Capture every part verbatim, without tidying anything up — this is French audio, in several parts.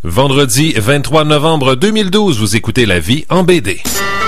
Vendredi vingt-trois novembre deux mille douze, vous écoutez La Vie en B D.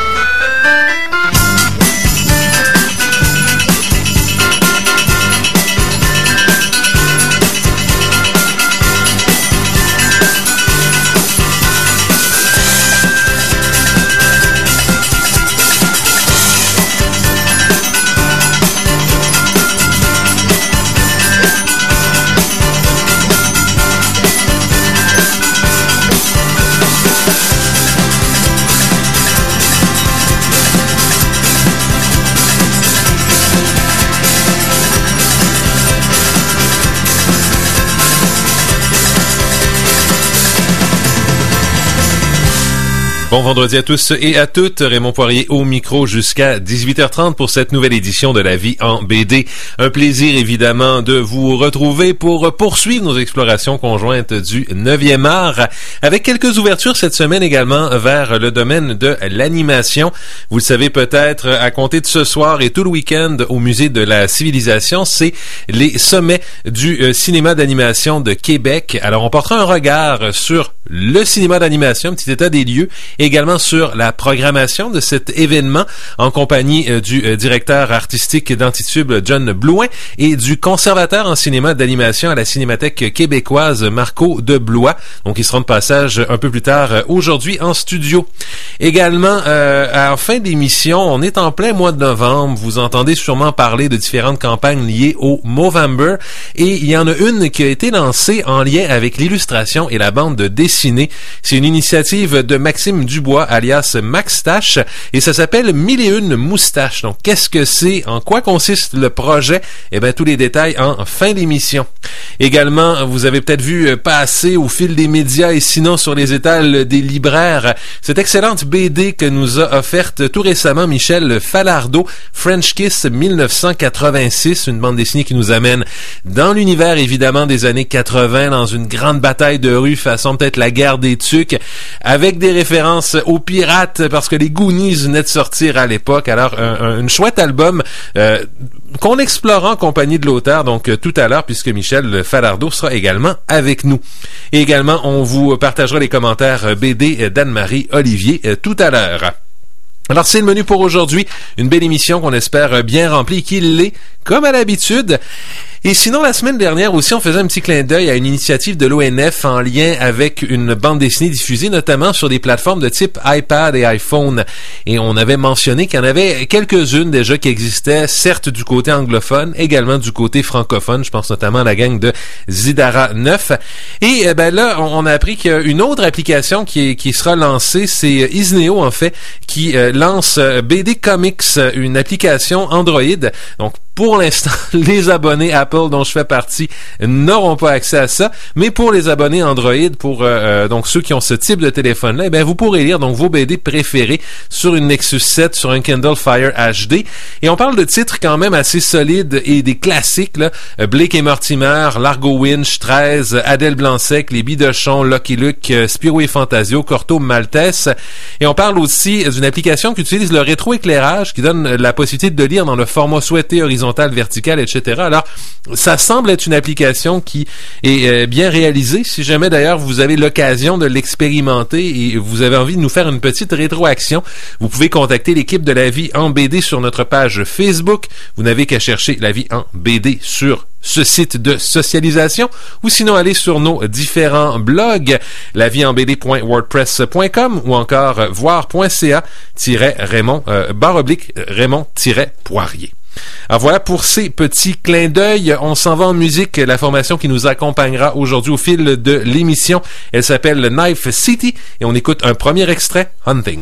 Bon vendredi à tous et à toutes, Raymond Poirier au micro jusqu'à dix-huit heures trente pour cette nouvelle édition de La Vie en B D. Un plaisir évidemment de vous retrouver pour poursuivre nos explorations conjointes du neuvième art, avec quelques ouvertures cette semaine également vers le domaine de l'animation. Vous le savez peut-être, à compter de ce soir et tout le week-end au Musée de la Civilisation, c'est les sommets du cinéma d'animation de Québec. Alors on portera un regard sur le cinéma d'animation, un petit état des lieux, également sur la programmation de cet événement en compagnie euh, du euh, directeur artistique d'Antitube John Blouin et du conservateur en cinéma d'animation à la Cinémathèque québécoise Marco de Blois. Donc ils seront de passage un peu plus tard euh, aujourd'hui en studio. Également, euh, en fin d'émission, on est en plein mois de novembre. Vous entendez sûrement parler de différentes campagnes liées au Movember et il y en a une qui a été lancée en lien avec l'illustration et la bande dessinée. C'est une initiative de Maxime Dubois, alias Maxtache, et ça s'appelle Mille et une moustaches. Donc, qu'est-ce que c'est? En quoi consiste le projet? Eh bien, tous les détails en fin d'émission. Également, vous avez peut-être vu passer au fil des médias et sinon sur les étals des libraires cette excellente B D que nous a offerte tout récemment Michel Falardeau, French Kiss mille neuf cent quatre-vingt-six, une bande dessinée qui nous amène dans l'univers évidemment des années quatre-vingts, dans une grande bataille de rue façon peut-être la guerre des Tucs, avec des références aux pirates parce que les Goonies venaient de sortir à l'époque. Alors un, un une chouette album euh, qu'on explorera en compagnie de l'auteur donc euh, tout à l'heure puisque Michel Falardeau sera également avec nous. Et également on vous partagera les commentaires B D d'Anne-Marie Olivier euh, tout à l'heure. Alors c'est le menu pour aujourd'hui, une belle émission qu'on espère bien remplie, qu'il l'est comme à l'habitude. Et sinon, la semaine dernière aussi, on faisait un petit clin d'œil à une initiative de l'O N F en lien avec une bande dessinée diffusée notamment sur des plateformes de type iPad et iPhone. Et on avait mentionné qu'il y en avait quelques-unes déjà qui existaient, certes du côté anglophone, également du côté francophone. Je pense notamment à la gang de Zidara neuf. Et ben là, on a appris qu'il y a une autre application qui, est, qui sera lancée, c'est Isneo en fait, qui euh, lance B D Comics, une application Android. Donc, pour l'instant, les abonnés Apple dont je fais partie n'auront pas accès à ça, mais pour les abonnés Android, pour euh, donc ceux qui ont ce type de téléphone-là, eh bien, vous pourrez lire donc vos B D préférés sur une Nexus sept, sur un Kindle Fire H D. Et on parle de titres quand même assez solides et des classiques, là. Blake et Mortimer, Largo Winch, treize, Adèle Blanc-Sec, Les Bidochons, Lucky Luke, Spirou et Fantasio, Corto Maltese. Et on parle aussi d'une application qui utilise le rétroéclairage, qui donne la possibilité de lire dans le format souhaité, horizontal, verticale, et cetera. Alors, ça semble être une application qui est euh, bien réalisée. Si jamais d'ailleurs vous avez l'occasion de l'expérimenter et vous avez envie de nous faire une petite rétroaction, vous pouvez contacter l'équipe de La Vie en B D sur notre page Facebook. Vous n'avez qu'à chercher La Vie en B D sur ce site de socialisation ou sinon aller sur nos différents blogs la vie en b d point wordpress point com ou encore voir point c a Raymond euh, barre oblique Raymond Poirier. Alors voilà pour ces petits clins d'œil. On s'en va en musique. La formation qui nous accompagnera aujourd'hui au fil de l'émission, elle s'appelle Knife City et on écoute un premier extrait, Hunting.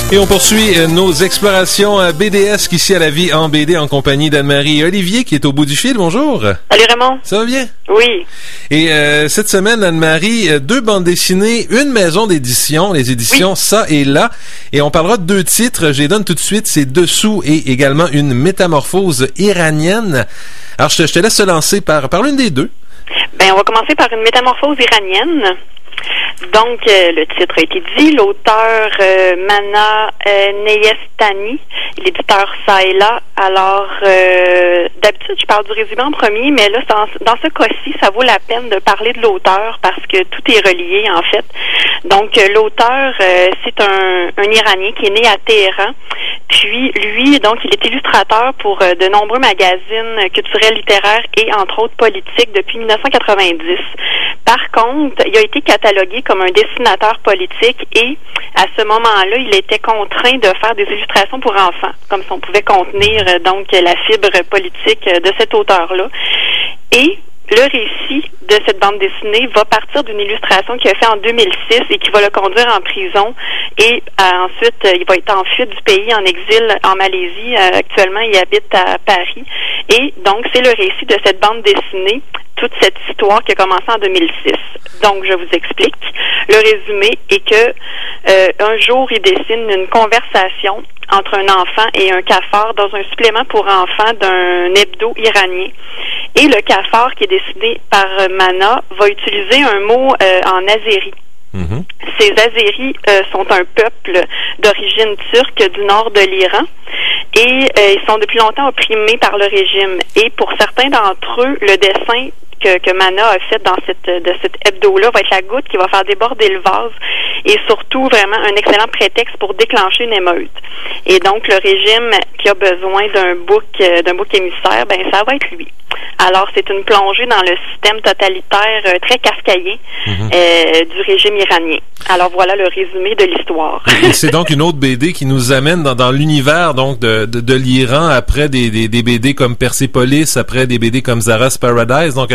Et on poursuit nos explorations B D S ici à La Vie en B D en compagnie d'Anne-Marie et Olivier qui est au bout du fil. Bonjour. Salut Raymond. Ça va bien? Oui. Et euh, cette semaine, Anne-Marie, deux bandes dessinées, une maison d'édition, les éditions oui. Ça et Là. Et on parlera de deux titres. Je les donne tout de suite. C'est Dessous et également une métamorphose iranienne. Alors, je te, je te laisse te lancer par, par l'une des deux. Ben, on va commencer par une métamorphose iranienne. Donc, euh, le titre a été dit. L'auteur euh, Mana euh, Neyestani, l'éditeur Ça et Là. Alors, euh, d'habitude, je parle du résumé en premier, mais là, dans, dans ce cas-ci, ça vaut la peine de parler de l'auteur parce que tout est relié, en fait. Donc, euh, l'auteur, euh, c'est un, un Iranien qui est né à Téhéran. Puis, lui, donc, il est illustrateur pour euh, de nombreux magazines culturels, littéraires et, entre autres, politiques depuis dix-neuf cent quatre-vingt-dix. Par contre, il a été catalogué comme un dessinateur politique et, à ce moment-là, il était contraint de faire des illustrations pour enfants, comme si on pouvait contenir, euh, donc, la fibre politique de cet auteur-là. Et le récit de cette bande dessinée va partir d'une illustration qu'il a fait en deux mille six et qui va le conduire en prison. Et euh, ensuite, euh, il va être en fuite du pays, en exil en Malaisie. Euh, actuellement, il habite à Paris. Et donc, c'est le récit de cette bande dessinée, toute cette histoire qui a commencé en deux mille six. Donc, je vous explique. Le résumé est que euh, un jour, il dessine une conversation entre un enfant et un cafard dans un supplément pour enfants d'un hebdo iranien. Et le cafard qui est dessiné par Mana va utiliser un mot euh, en azéri. Mm-hmm. Ces Azéris euh, sont un peuple d'origine turque du nord de l'Iran et euh, ils sont depuis longtemps opprimés par le régime. Et pour certains d'entre eux, le dessin que, que Mana a fait dans cette de cet hebdo-là va être la goutte qui va faire déborder le vase et surtout vraiment un excellent prétexte pour déclencher une émeute. Et donc le régime qui a besoin d'un bouc euh, d'un bouc émissaire, ben ça va être lui. Alors c'est une plongée dans le système totalitaire euh, très kafkaïen mm-hmm. euh, du régime iranien. Alors voilà le résumé de l'histoire. Et c'est donc une autre B D qui nous amène dans, dans l'univers donc de, de, de l'Iran après des, des, des B D comme Persepolis, après des B D comme Zara's Paradise. Donc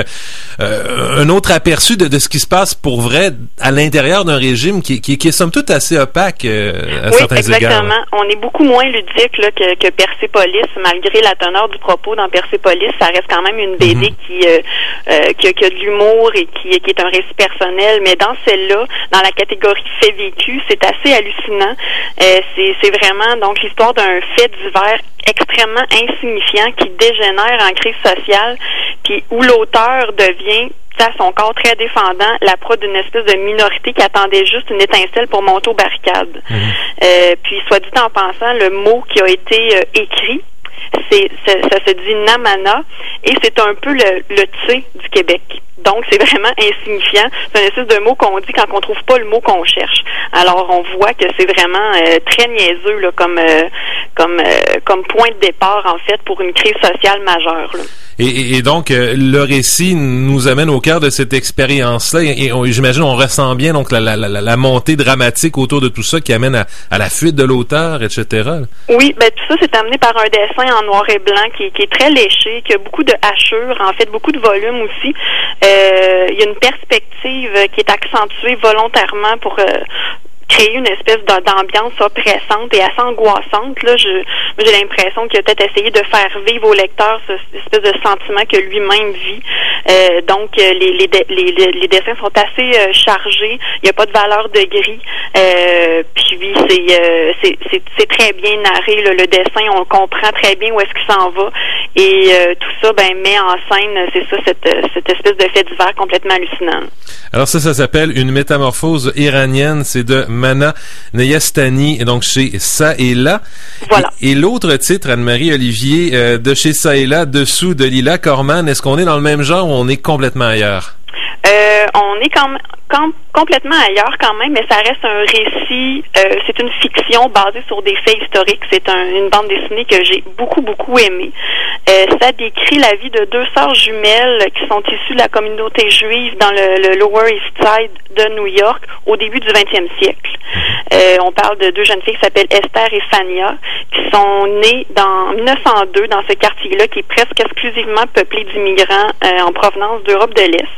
euh, un autre aperçu de, de ce qui se passe pour vrai à l'intérieur d'un régime qui, qui, qui est somme toute assez opaque euh, à oui, certains égards. Oui, exactement. On est beaucoup moins ludique là, que, que Persepolis, malgré la teneur du propos dans Persepolis, ça reste quand même une B D mm-hmm. qui, euh, euh, qui, qui a de l'humour et qui, qui est un récit personnel, mais dans celle-là, dans la catégorie fait vécu, c'est assez hallucinant. Euh, c'est, c'est vraiment donc l'histoire d'un fait divers extrêmement insignifiant qui dégénère en crise sociale, puis où l'auteur devient à son corps très défendant, la proie d'une espèce de minorité qui attendait juste une étincelle pour monter aux barricades. Mmh. Euh, puis, soit dit en pensant, le mot qui a été euh, écrit, c'est, c'est, ça se dit Namana, et c'est un peu le, le Tse du Québec. Donc, c'est vraiment insignifiant. C'est un espèce de mot qu'on dit quand on trouve pas le mot qu'on cherche. Alors, on voit que c'est vraiment euh, très niaiseux là, comme euh, comme euh, comme point de départ, en fait, pour une crise sociale majeure. Là. Et, et donc, euh, le récit nous amène au cœur de cette expérience-là. Et, et on, j'imagine, on ressent bien donc la, la, la, la montée dramatique autour de tout ça qui amène à, à la fuite de l'auteur, et cetera. Oui, ben tout ça, c'est amené par un dessin en noir et blanc qui, qui est très léché, qui a beaucoup de hachures, en fait, beaucoup de volume aussi. Euh, il y a une perspective qui est accentuée volontairement pour euh, créer une espèce d'ambiance oppressante et assez angoissante. Là, je, j'ai l'impression qu'il a peut-être essayé de faire vivre au lecteur ce, cette espèce de sentiment que lui-même vit. Euh, donc, les, les, les, les, les dessins sont assez euh, chargés. Il n'y a pas de valeur de gris. Euh, puis, c'est, euh, c'est, c'est, c'est très bien narré. Là, le dessin, on comprend très bien où est-ce qu'il s'en va. Et euh, tout ça, ben, met en scène, c'est ça, cette, cette espèce de fait divers complètement hallucinant. Alors ça, ça s'appelle Une métamorphose iranienne. C'est de Mana Neyestani, donc chez Ça et Là. Voilà. Et, et l'autre titre, Anne-Marie Olivier, euh, de chez Ça et Là, Dessous, de Lila Corman, est-ce qu'on est dans le même genre ou on est complètement ailleurs? Euh, on est quand même com- complètement ailleurs quand même, mais ça reste un récit, euh, c'est une fiction basée sur des faits historiques. C'est un, une bande dessinée que j'ai beaucoup, beaucoup aimée. Euh, ça décrit la vie de deux sœurs jumelles qui sont issues de la communauté juive dans le, le Lower East Side de New York au début du vingtième siècle. Euh, on parle de deux jeunes filles qui s'appellent Esther et Fania, qui sont nées dans mille neuf cent deux dans ce quartier-là qui est presque exclusivement peuplé d'immigrants euh, en provenance d'Europe de l'Est.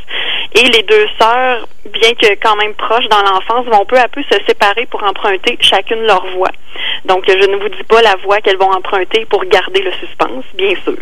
Et les deux sœurs, bien que quand même proches dans l'enfance, vont peu à peu se séparer pour emprunter chacune leur voie. Donc, je ne vous dis pas la voie qu'elles vont emprunter pour garder le suspense, bien sûr.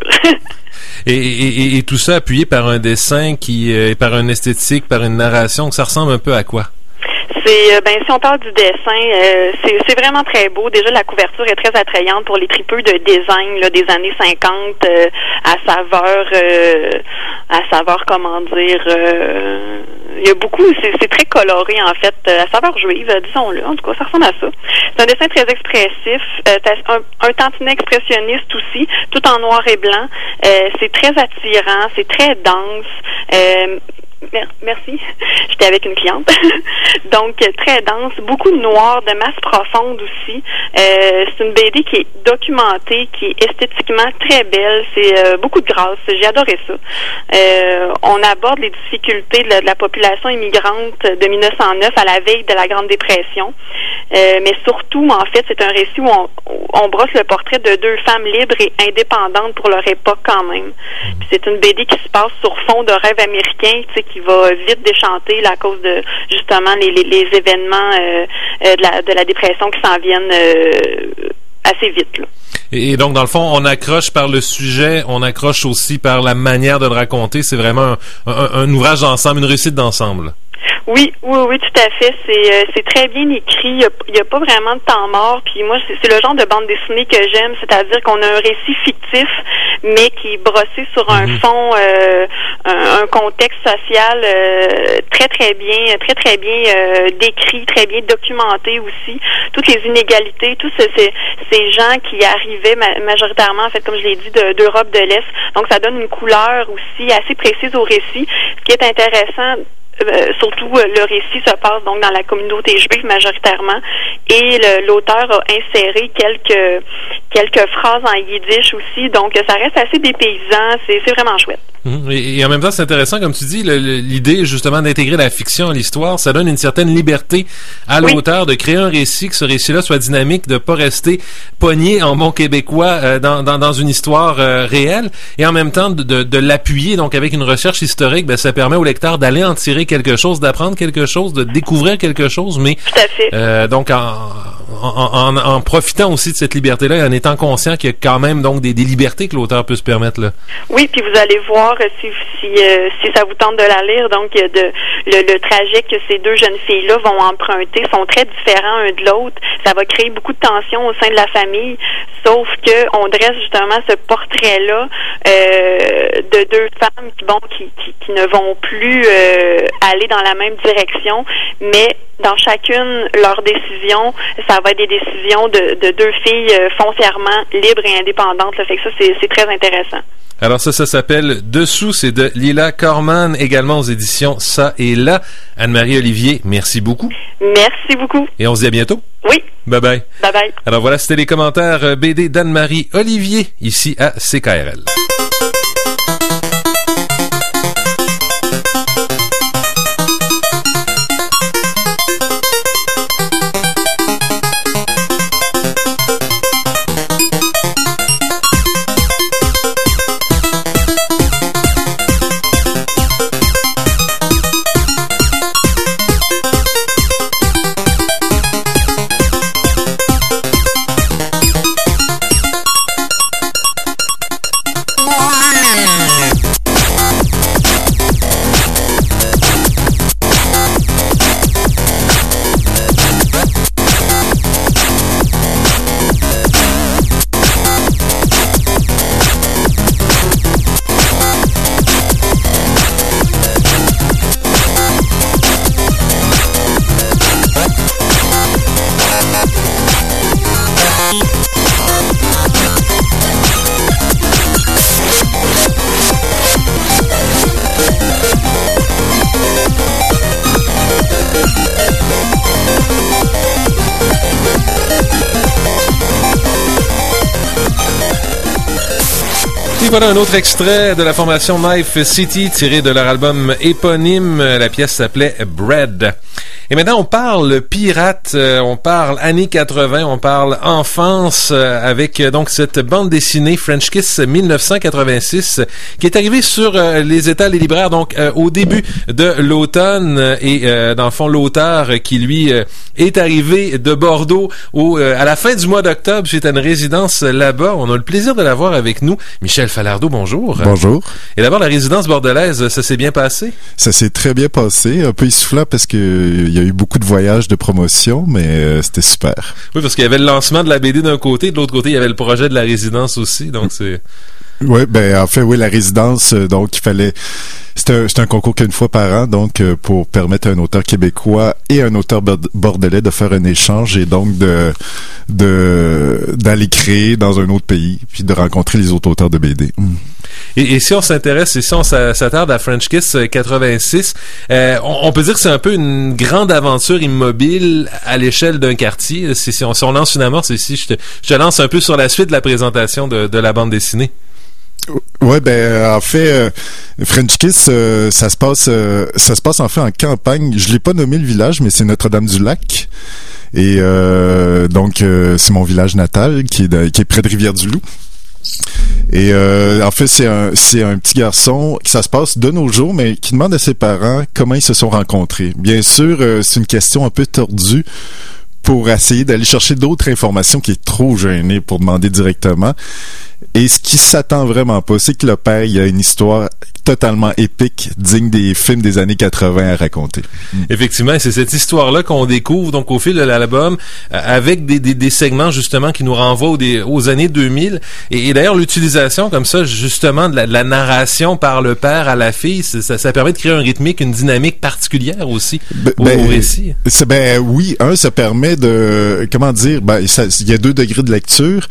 et, et, et tout ça appuyé par un dessin qui, euh, par une esthétique, par une narration, ça ressemble un peu à quoi? C'est, ben, si on parle du dessin, euh, c'est, c'est vraiment très beau. Déjà, la couverture est très attrayante pour les tripeux de design là, des années cinquante, euh, à saveur, euh, à saveur, comment dire, euh, il y a beaucoup, c'est, c'est très coloré en fait, à saveur juive, disons-le. En tout cas, ça ressemble à ça. C'est un dessin très expressif, euh, un, un tantinet expressionniste aussi, tout en noir et blanc. Euh, c'est très attirant, c'est très dense. Euh, Merci. J'étais avec une cliente. Donc, très dense, beaucoup de noir, de masse profonde aussi. Euh, c'est une B D qui est documentée, qui est esthétiquement très belle. C'est euh, beaucoup de grâce. J'ai adoré ça. Euh, on aborde les difficultés de la, de la population immigrante de mille neuf cent neuf à la veille de la Grande Dépression. Euh, mais surtout, en fait, c'est un récit où on, où on brosse le portrait de deux femmes libres et indépendantes pour leur époque quand même. Puis c'est une B D qui se passe sur fond de rêve américain, tu sais, qui va vite déchanter là, à cause de justement les, les, les événements euh, euh, de, la, de la dépression qui s'en viennent euh, assez vite. Là. Et donc, dans le fond, on accroche par le sujet, on accroche aussi par la manière de le raconter. C'est vraiment un, un, un ouvrage d'ensemble, une réussite d'ensemble. Oui, oui, oui, tout à fait. C'est euh, c'est très bien écrit. Il n'y a, a pas vraiment de temps mort. Puis moi, c'est, c'est le genre de bande dessinée que j'aime, c'est-à-dire qu'on a un récit fictif, mais qui est brossé sur un mm-hmm. fond, euh, un, un contexte social euh, très, très bien, très, très bien euh, décrit, très bien documenté aussi. Toutes les inégalités, tous ce, ces, ces gens qui arrivaient ma- majoritairement, en fait, comme je l'ai dit, de, d'Europe de l'Est. Donc, ça donne une couleur aussi assez précise au récit, ce qui est intéressant. Euh, surtout, euh, le récit se passe donc dans la communauté juive majoritairement, et le, l'auteur a inséré quelques quelques phrases en yiddish aussi, donc ça reste assez dépaysant, c'est, c'est vraiment chouette. Mmh. Et, et en même temps, c'est intéressant, comme tu dis, le, le, l'idée justement d'intégrer la fiction à l'histoire, ça donne une certaine liberté à l'auteur oui. de créer un récit, que ce récit-là soit dynamique, de pas rester pogné en bon québécois euh, dans, dans, dans une histoire euh, réelle, et en même temps de, de, de l'appuyer, donc avec une recherche historique, ben, ça permet au lecteur d'aller en tirer quelque chose, d'apprendre quelque chose, de découvrir quelque chose, mais tout à fait. Euh, donc en, en, en, en profitant aussi de cette liberté-là, et en étant conscient qu'il y a quand même donc des, des libertés que l'auteur peut se permettre là. Oui, puis vous allez voir si si, euh, si ça vous tente de la lire, donc de le, le trajet que ces deux jeunes filles-là vont emprunter sont très différents un de l'autre. Ça va créer beaucoup de tensions au sein de la famille, sauf que on dresse justement ce portrait-là euh, de deux femmes qui bon qui, qui, qui ne vont plus euh, aller dans la même direction, mais dans chacune leur décision, ça va être des décisions de, de deux filles euh, foncièrement libres et indépendantes. Là. Fait que ça, c'est, c'est très intéressant. Alors ça, ça s'appelle Dessous, c'est de Lila Corman, également aux éditions Ça et Là. Anne-Marie Olivier, merci beaucoup. Merci beaucoup. Et on se dit à bientôt. Oui. Bye bye. Bye bye. Alors voilà, c'était les commentaires B D d'Anne-Marie Olivier, ici à C K R L. Voilà un autre extrait de la formation Knife City tiré de leur album éponyme. La pièce s'appelait Bread. Et maintenant, on parle pirate, euh, on parle années quatre-vingts, on parle enfance euh, avec euh, donc cette bande dessinée French Kiss dix-neuf cent quatre-vingt-six qui est arrivée sur euh, les étals des libraires donc euh, au début de l'automne euh, et euh, dans le fond l'auteur euh, qui lui euh, est arrivé de Bordeaux au, euh, à la fin du mois d'octobre suite à une résidence là-bas. On a le plaisir de l'avoir avec nous. Michel Falardeau, bonjour. Bonjour. Et d'abord, la résidence bordelaise, ça s'est bien passé? Ça s'est très bien passé, un peu essoufflant parce que il y a eu beaucoup de voyages de promotion, mais euh, c'était super. Oui, parce qu'il y avait le lancement de la B D d'un côté, de l'autre côté, il y avait le projet de la résidence aussi, donc c'est... Oui, ben en fait, oui, la résidence, euh, donc il fallait... C'est un, c'est un concours qu'une fois par an, donc euh, pour permettre à un auteur québécois et un auteur bordelais de faire un échange et donc de de d'aller créer dans un autre pays, puis de rencontrer les autres auteurs de B D. Mm. Et, et si on s'intéresse, et si on s'attarde à French Kiss quatre-vingt-six, euh, on, on peut dire que c'est un peu une grande aventure immobile à l'échelle d'un quartier. Si, si, on, si on lance une amorce ici, je te, je te lance un peu sur la suite de la présentation de, de la bande dessinée. Ouais, ben en fait, euh, French Kiss, euh, ça se passe, euh, ça se passe en fait en campagne. Je l'ai pas nommé le village, mais c'est Notre-Dame-du-Lac. Et euh, donc euh, c'est mon village natal qui est de, qui est près de Rivière-du-Loup. Et euh, en fait, c'est un c'est un petit garçon qui ça se passe de nos jours, mais qui demande à ses parents comment ils se sont rencontrés. Bien sûr, euh, c'est une question un peu tordue pour essayer d'aller chercher d'autres informations qui est trop gêné pour demander directement. Et ce qui s'attend vraiment pas, c'est que le père, il y a une histoire totalement épique, digne des films des années quatre-vingts à raconter. Effectivement, c'est cette histoire-là qu'on découvre donc au fil de l'album, euh, avec des, des, des segments justement qui nous renvoient aux, des, aux années deux mille. Et, et d'ailleurs, l'utilisation comme ça, justement, de la, de la narration par le père à la fille, ça, ça permet de créer un rythmique, une dynamique particulière aussi ben, au, au récit. C'est, ben oui, un, ça permet de, comment dire, ben il y a deux degrés de lecture.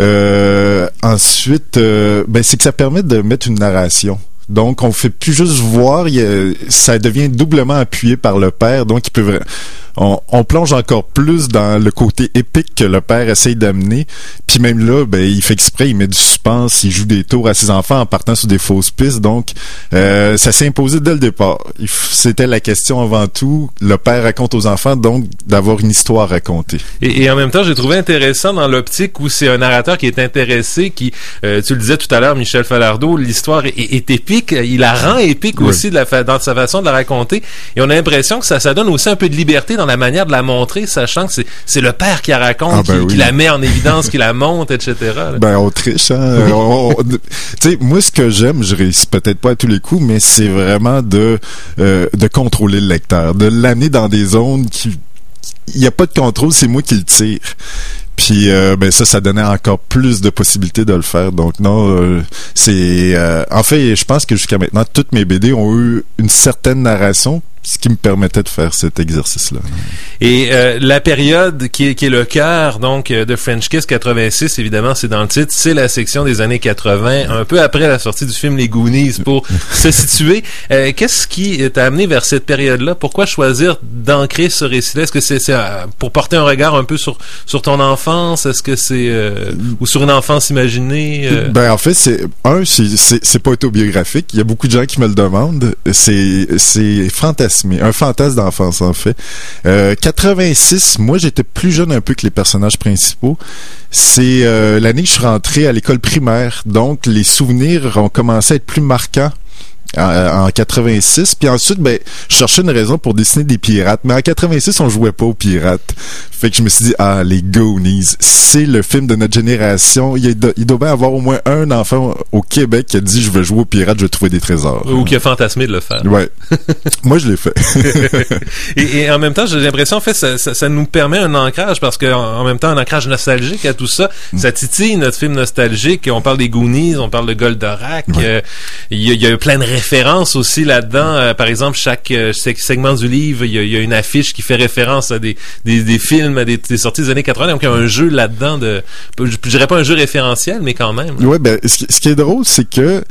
Euh, ensuite, euh, ben c'est que ça permet de mettre une narration. Donc, on fait plus juste voir, il y a, ça devient doublement appuyé par le père. Donc, il peut, on, on plonge encore plus dans le côté épique que le père essaye d'amener. Puis même là, ben, il fait exprès, il met du suspense, il joue des tours à ses enfants en partant sur des fausses pistes. Donc, euh, ça s'est imposé dès le départ. Il, c'était la question avant tout. Le père raconte aux enfants, donc d'avoir une histoire à raconter. Et, et en même temps, j'ai trouvé intéressant dans l'optique où c'est un narrateur qui est intéressé, qui, euh, tu le disais tout à l'heure, Michel Falardeau, l'histoire est, est épique. Il la rend épique oui. aussi de la fa- dans sa façon de la raconter. Et on a l'impression que ça, ça donne aussi un peu de liberté dans la manière de la montrer, sachant que c'est, c'est le père qui la raconte, ah ben qui, oui. qui la met en évidence, qui la monte, et cetera. Là. Ben, on triche, hein. Oui. on, on, tu sais, moi, ce que j'aime, je réussis peut-être pas à tous les coups, mais c'est vraiment de, euh, de contrôler le lecteur, de l'amener dans des zones qui, il n'y a pas de contrôle, c'est moi qui le tire. Puis euh, ben ça, ça donnait encore plus de possibilités de le faire. Donc non, euh, c'est euh, en fait, je pense que jusqu'à maintenant, toutes mes B D ont eu une certaine narration, ce qui me permettait de faire cet exercice-là. Et euh, la période qui est, qui est le cœur donc de French Kiss quatre-vingt-six, évidemment, c'est dans le titre, c'est la section des années quatre-vingts, un peu après la sortie du film Les Goonies, pour se situer. Euh, qu'est-ce qui t'a amené vers cette période-là? Pourquoi choisir d'ancrer ce récit-là? Est-ce que c'est, c'est euh, pour porter un regard un peu sur sur ton enfance? Est-ce que c'est euh, ou sur une enfance imaginée? Euh... Ben en fait, c'est un, c'est, c'est c'est pas autobiographique. Il y a beaucoup de gens qui me le demandent. C'est c'est fantastique. Mais un fantasme d'enfance, en fait. Euh, quatre-vingt-six, moi, j'étais plus jeune un peu que les personnages principaux. C'est euh, l'année que je suis rentré à l'école primaire. Donc, les souvenirs ont commencé à être plus marquants en, en quatre-vingt-six. Puis ensuite, ben, je cherchais une raison pour dessiner des pirates. Mais en quatre-vingt-six, on jouait pas aux pirates. Fait que je me suis dit, ah, les Goonies, c'est le film de notre génération. Il, a, il doit bien avoir au moins un enfant au Québec qui a dit, je veux jouer aux pirates, je vais trouver des trésors. Ou qui a fantasmé de le faire. Ouais. Moi, je l'ai fait. et, et en même temps, j'ai l'impression, en fait, ça, ça, ça nous permet un ancrage, parce que en, en même temps, un ancrage nostalgique à tout ça. Mm. Ça titille notre film nostalgique. On parle des Goonies, on parle de Goldorak. Il ouais. euh, y, y a plein de références aussi là-dedans. Euh, par exemple, chaque euh, segment du livre, il y, y a une affiche qui fait référence à des, des, des films, à des, des sorties des années quatre-vingts. Donc, il y a un jeu là-dedans de, je, je dirais pas un jeu référentiel, mais quand même. Ouais, ben, ce, ce qui est drôle, c'est que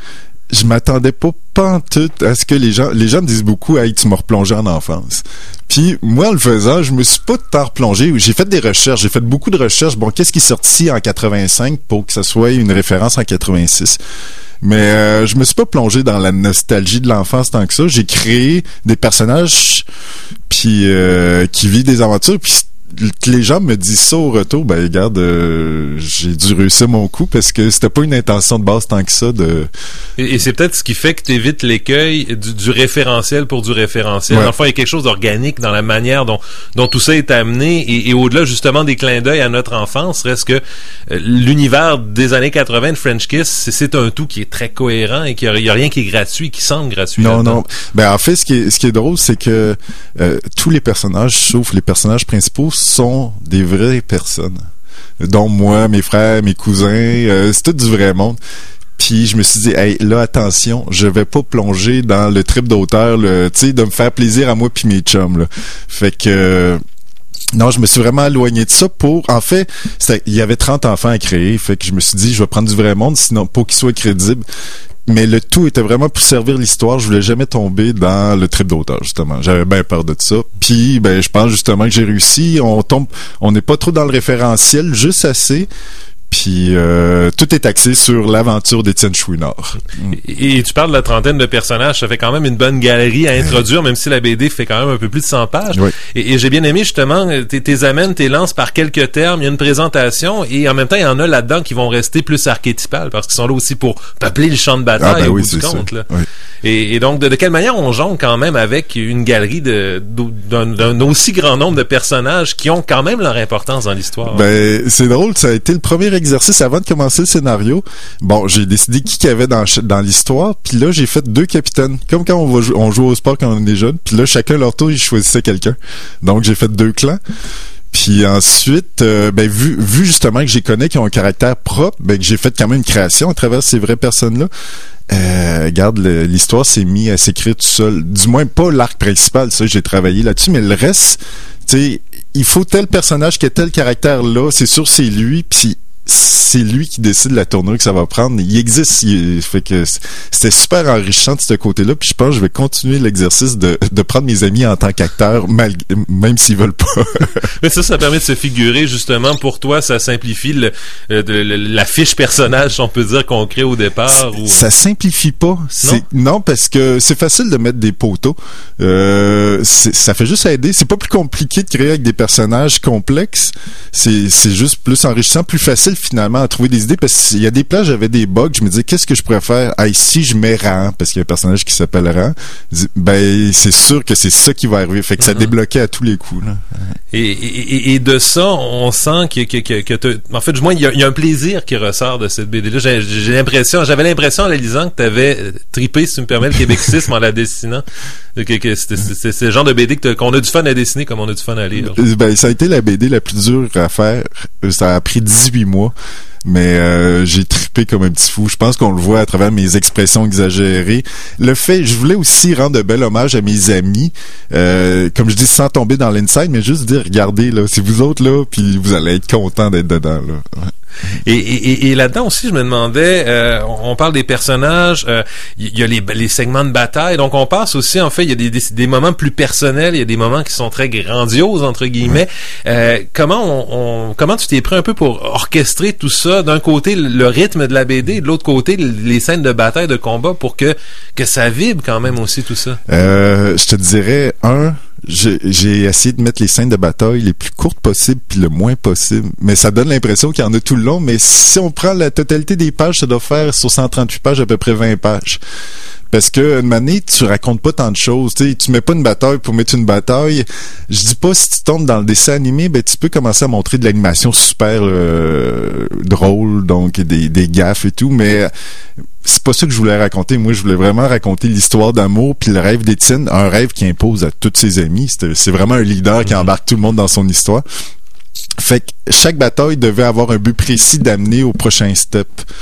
je m'attendais pas pantoute à ce que les gens les gens me disent beaucoup, hey, tu m'as replongé en enfance. Puis moi, en le faisant, je me suis pas tant replongé. J'ai fait des recherches, j'ai fait beaucoup de recherches. Bon, qu'est-ce qui est sorti en quatre-vingt-cinq pour que ça soit une référence en quatre-vingt-six? Mais euh, je me suis pas plongé dans la nostalgie de l'enfance tant que ça. J'ai créé des personnages puis euh, qui vivent des aventures, puis que les gens me disent ça au retour, ben regarde, euh, j'ai dû réussir mon coup parce que c'était pas une intention de base tant que ça de. Et, et c'est peut-être ce qui fait que tu évites l'écueil du, du référentiel pour du référentiel. Ouais. Enfin, il y a quelque chose d'organique dans la manière dont dont tout ça est amené et, et au-delà justement des clins d'œil à notre enfance, reste que euh, l'univers des années quatre-vingts de French Kiss, c'est, c'est un tout qui est très cohérent et qu'il y a, il y a rien qui est gratuit, qui semble gratuit. Non, là-dedans. non. Ben en fait, ce qui est ce qui est drôle, c'est que euh, tous les personnages, sauf les personnages principaux, sont des vraies personnes, dont moi, mes frères, mes cousins, euh, c'est tout du vrai monde. Puis je me suis dit, hey, là, attention, je vais pas plonger dans le trip d'auteur, tu sais, de me faire plaisir à moi puis mes chums, là. Fait que euh, non, je me suis vraiment éloigné de ça pour, en fait, il y avait trente enfants à créer, fait que je me suis dit, je vais prendre du vrai monde, sinon pour qu'ils soient crédibles. Mais le tout était vraiment pour servir l'histoire. Je voulais jamais tomber dans le trip d'auteur, justement. J'avais bien peur de ça. Puis, ben, je pense justement que j'ai réussi. On tombe, on n'est pas trop dans le référentiel, juste assez. Puis euh, tout est axé sur l'aventure d'Étienne Chouinard. Et, et tu parles de la trentaine de personnages, ça fait quand même une bonne galerie à introduire, même si la B D fait quand même un peu plus de cent pages. Oui. Et, et j'ai bien aimé justement, t'es amènes, t'es lances par quelques termes, il y a une présentation, et en même temps, il y en a là-dedans qui vont rester plus archétypales, parce qu'ils sont là aussi pour peupler le champ de bataille ah ben au oui, bout du compte. Là. Oui. Et, et donc, de, de quelle manière on jongle quand même avec une galerie de, d'un, d'un aussi grand nombre de personnages qui ont quand même leur importance dans l'histoire? Ben, c'est drôle, ça a été le premier exercice avant de commencer le scénario. Bon, j'ai décidé qui qu'il y avait dans, dans l'histoire, puis là, j'ai fait deux capitaines. Comme quand on, va jou- on joue au sport quand on est jeune, puis là, chacun leur tour, ils choisissaient quelqu'un. Donc, j'ai fait deux clans. Puis ensuite, euh, ben vu vu justement que j'ai connais qui ont un caractère propre, ben que j'ai fait quand même une création à travers ces vraies personnes-là. Euh, regarde, le, l'histoire s'est mise à s'écrire tout seul. Du moins pas l'arc principal, ça j'ai travaillé là-dessus, mais le reste, tu sais, il faut tel personnage qui a tel caractère-là, c'est sûr c'est lui, puis c'est lui qui décide la tournure que ça va prendre. Il existe, il, fait que c'était super enrichissant de ce côté-là. Puis je pense que je vais continuer l'exercice de, de prendre mes amis en tant qu'acteurs, mal, même s'ils veulent pas. Mais ça, ça permet de se figurer justement. Pour toi, ça simplifie le, le, le, la fiche personnage, on peut dire, qu'on crée au départ. Ou... Ça simplifie pas. C'est, non? non, parce que c'est facile de mettre des poteaux. Euh, c'est, ça fait juste aider. C'est pas plus compliqué de créer avec des personnages complexes. C'est, c'est juste plus enrichissant, plus facile finalement à trouver des idées, parce qu'il y a des plages, j'avais des bugs, je me disais qu'est-ce que je pourrais faire? Ah, ici je mets Ran, parce qu'il y a un personnage qui s'appelle Ran. Ben c'est sûr que c'est ça qui va arriver, fait que mm-hmm. ça débloquait à tous les coups là. Et, et, et de ça, on sent que, que, que, que t'as... en fait, du moins il y, a, il y a un plaisir qui ressort de cette B D là. J'ai, j'ai l'impression, j'avais l'impression en la lisant que t'avais trippé, si tu me permets, le québécisme en la dessinant. Que, que c'était, c'est, c'est le genre de B D que qu'on a du fun à dessiner comme on a du fun à lire. Ben ça a été la B D la plus dure à faire. Ça a pris dix-huit mois. Mais euh, j'ai trippé comme un petit fou. Je pense qu'on le voit à travers mes expressions exagérées. Le fait, je voulais aussi rendre de bel hommage à mes amis, euh, comme je dis, sans tomber dans l'inside, mais juste dire, regardez, là, c'est vous autres, là, puis vous allez être contents d'être dedans, là. Ouais. Et, et, et là-dedans aussi, je me demandais, euh, on parle des personnages, il euh, y, y a les, les segments de bataille, donc on passe aussi, en fait, il y a des, des, des moments plus personnels, il y a des moments qui sont très grandioses, entre guillemets. Euh, comment on, on, comment tu t'es pris un peu pour orchestrer tout ça? D'un côté, le rythme de la B D, de l'autre côté, les scènes de bataille, de combat, pour que, que ça vibre quand même aussi, tout ça. Euh, je te dirais, un... J'ai, j'ai essayé de mettre les scènes de bataille les plus courtes possibles puis le moins possible. Mais ça donne l'impression qu'il y en a tout le long. Mais si on prend la totalité des pages, ça doit faire sur cent trente-huit pages à peu près vingt pages. Parce que une année, tu racontes pas tant de choses. Tu sais, tu mets pas une bataille pour mettre une bataille. Je dis pas si tu tombes dans le dessin animé, ben tu peux commencer à montrer de l'animation super euh, drôle, donc des, des gaffes et tout. Mais c'est pas ça que je voulais raconter. Moi, je voulais vraiment raconter l'histoire d'amour puis le rêve d'Étienne, un rêve qui impose à tous ses amis. C'est, c'est vraiment un leader qui embarque tout le monde dans son histoire. Fait que chaque bataille devait avoir un but précis d'amener au prochain step.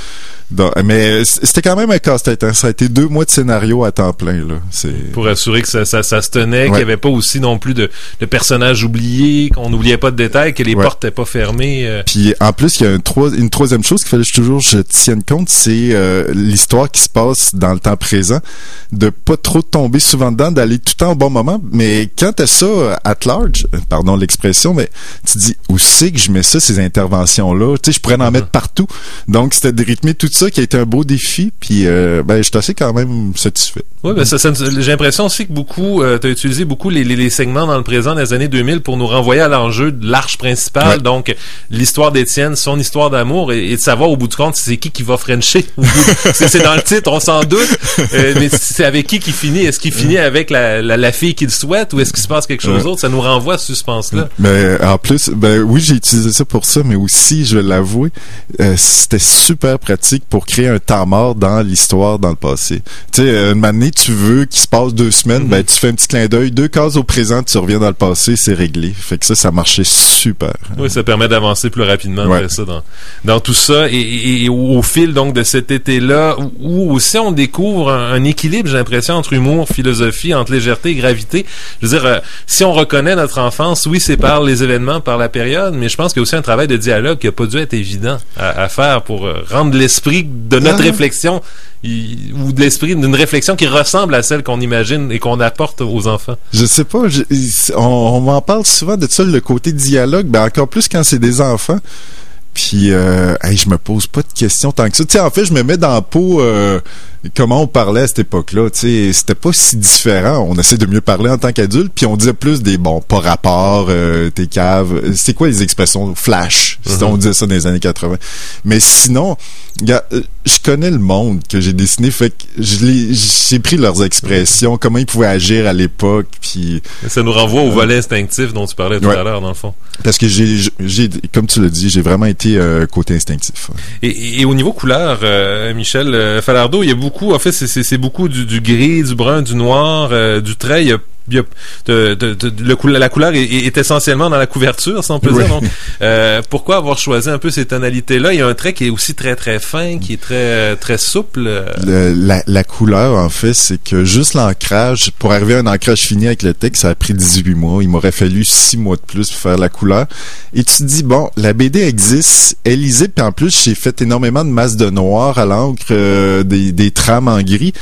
Donc, mais c'était quand même un casse-tête. Hein. Ça a été deux mois de scénario à temps plein. Là. C'est... Pour assurer que ça, ça, ça se tenait, ouais. qu'il n'y avait pas aussi non plus de, de personnages oubliés, qu'on n'oubliait pas de détails, que les ouais. portes n'étaient pas fermées. Euh. Puis en plus, il y a une, troi- une troisième chose qu'il fallait que toujours je tienne compte, c'est euh, l'histoire qui se passe dans le temps présent, de pas trop tomber souvent dedans, d'aller tout le temps au bon moment. Mais quand t'as ça at large, pardon l'expression, mais tu te dis où c'est que je mets ça, ces interventions-là? Tu sais, je pourrais en mm-hmm. mettre partout. Donc c'était de rythmer tout ça qui a été un beau défi. Puis euh, ben, je suis assez quand même satisfait. Oui, ben ça, ça, j'ai l'impression aussi que beaucoup, euh, tu as utilisé beaucoup les, les, les segments dans le présent des années deux mille pour nous renvoyer à l'enjeu de l'arche principale, ouais. donc l'histoire d'Étienne, son histoire d'amour, et, et de savoir au bout du compte c'est qui qui va frencher. c'est, c'est dans le titre, on s'en doute, euh, mais c'est avec qui qui finit. Est-ce qu'il finit avec la, la, la fille qu'il souhaite ou est-ce qu'il se passe quelque chose ouais. d'autre? Ça nous renvoie à ce suspense-là. Mais en plus, ben oui, j'ai utilisé ça pour ça, mais aussi, je vais l'avouer, euh, c'était super pratique pour créer un temps mort dans l'histoire dans le passé. Tu sais, une année, tu veux qu'il se passe deux semaines, mm-hmm. ben tu fais un petit clin d'œil, deux cases au présent, tu reviens dans le passé, c'est réglé. Fait que ça, ça marchait super. Oui, ça permet d'avancer plus rapidement ouais. après ça dans, dans tout ça. Et, et, et au fil donc de cet été-là, où aussi on découvre un, un équilibre, j'ai l'impression, entre humour, philosophie, entre légèreté et gravité. Je veux dire, euh, si on reconnaît notre enfance, oui, c'est par les événements, par la période, mais je pense qu'il y a aussi un travail de dialogue qui n'a pas dû être évident à, à faire pour euh, rendre l'esprit de notre ah. réflexion Il, ou de l'esprit d'une réflexion qui ressemble à celle qu'on imagine et qu'on apporte aux enfants. Je sais pas, je, on, on m'en parle souvent de ça, le côté dialogue, ben encore plus quand c'est des enfants. Puis, euh, hey, je me pose pas de questions tant que ça. Tu sais, en fait, je me mets dans la peau euh, comment on parlait à cette époque-là. Tu sais, c'était pas si différent. On essaie de mieux parler en tant qu'adulte, puis on disait plus des bon, pas rapport, euh, t'es cave. C'est quoi les expressions flash? Mm-hmm. On disait ça dans les années quatre-vingts. Mais sinon, gars, je connais le monde que j'ai dessiné, fait que je l'ai, j'ai pris leurs expressions, comment ils pouvaient agir à l'époque, puis ça nous renvoie au volet instinctif dont tu parlais tout ouais. à l'heure, dans le fond. Parce que j'ai, j'ai, comme tu l'as dit, j'ai vraiment été Euh, côté instinctif. Et, et, et au niveau couleur, euh, Michel euh, Falardeau, il y a beaucoup, en fait, c'est, c'est, c'est beaucoup du, du gris, du brun, du noir, euh, du trait. Il y a Il y a, de, de, de, de, le, la couleur est, est essentiellement dans la couverture, si on peut oui. dire. Donc, euh, pourquoi avoir choisi un peu ces tonalités-là? Il y a un trait qui est aussi très, très fin, qui est très, très souple. Le, la, la couleur, en fait, c'est que juste l'ancrage, pour arriver à un ancrage fini avec le texte, ça a pris dix-huit mois. Il m'aurait fallu six mois de plus pour faire la couleur. Et tu te dis, bon, la B D existe, elle est lisible, puis en plus, j'ai fait énormément de masses de noir à l'encre, euh, des, des trames en gris.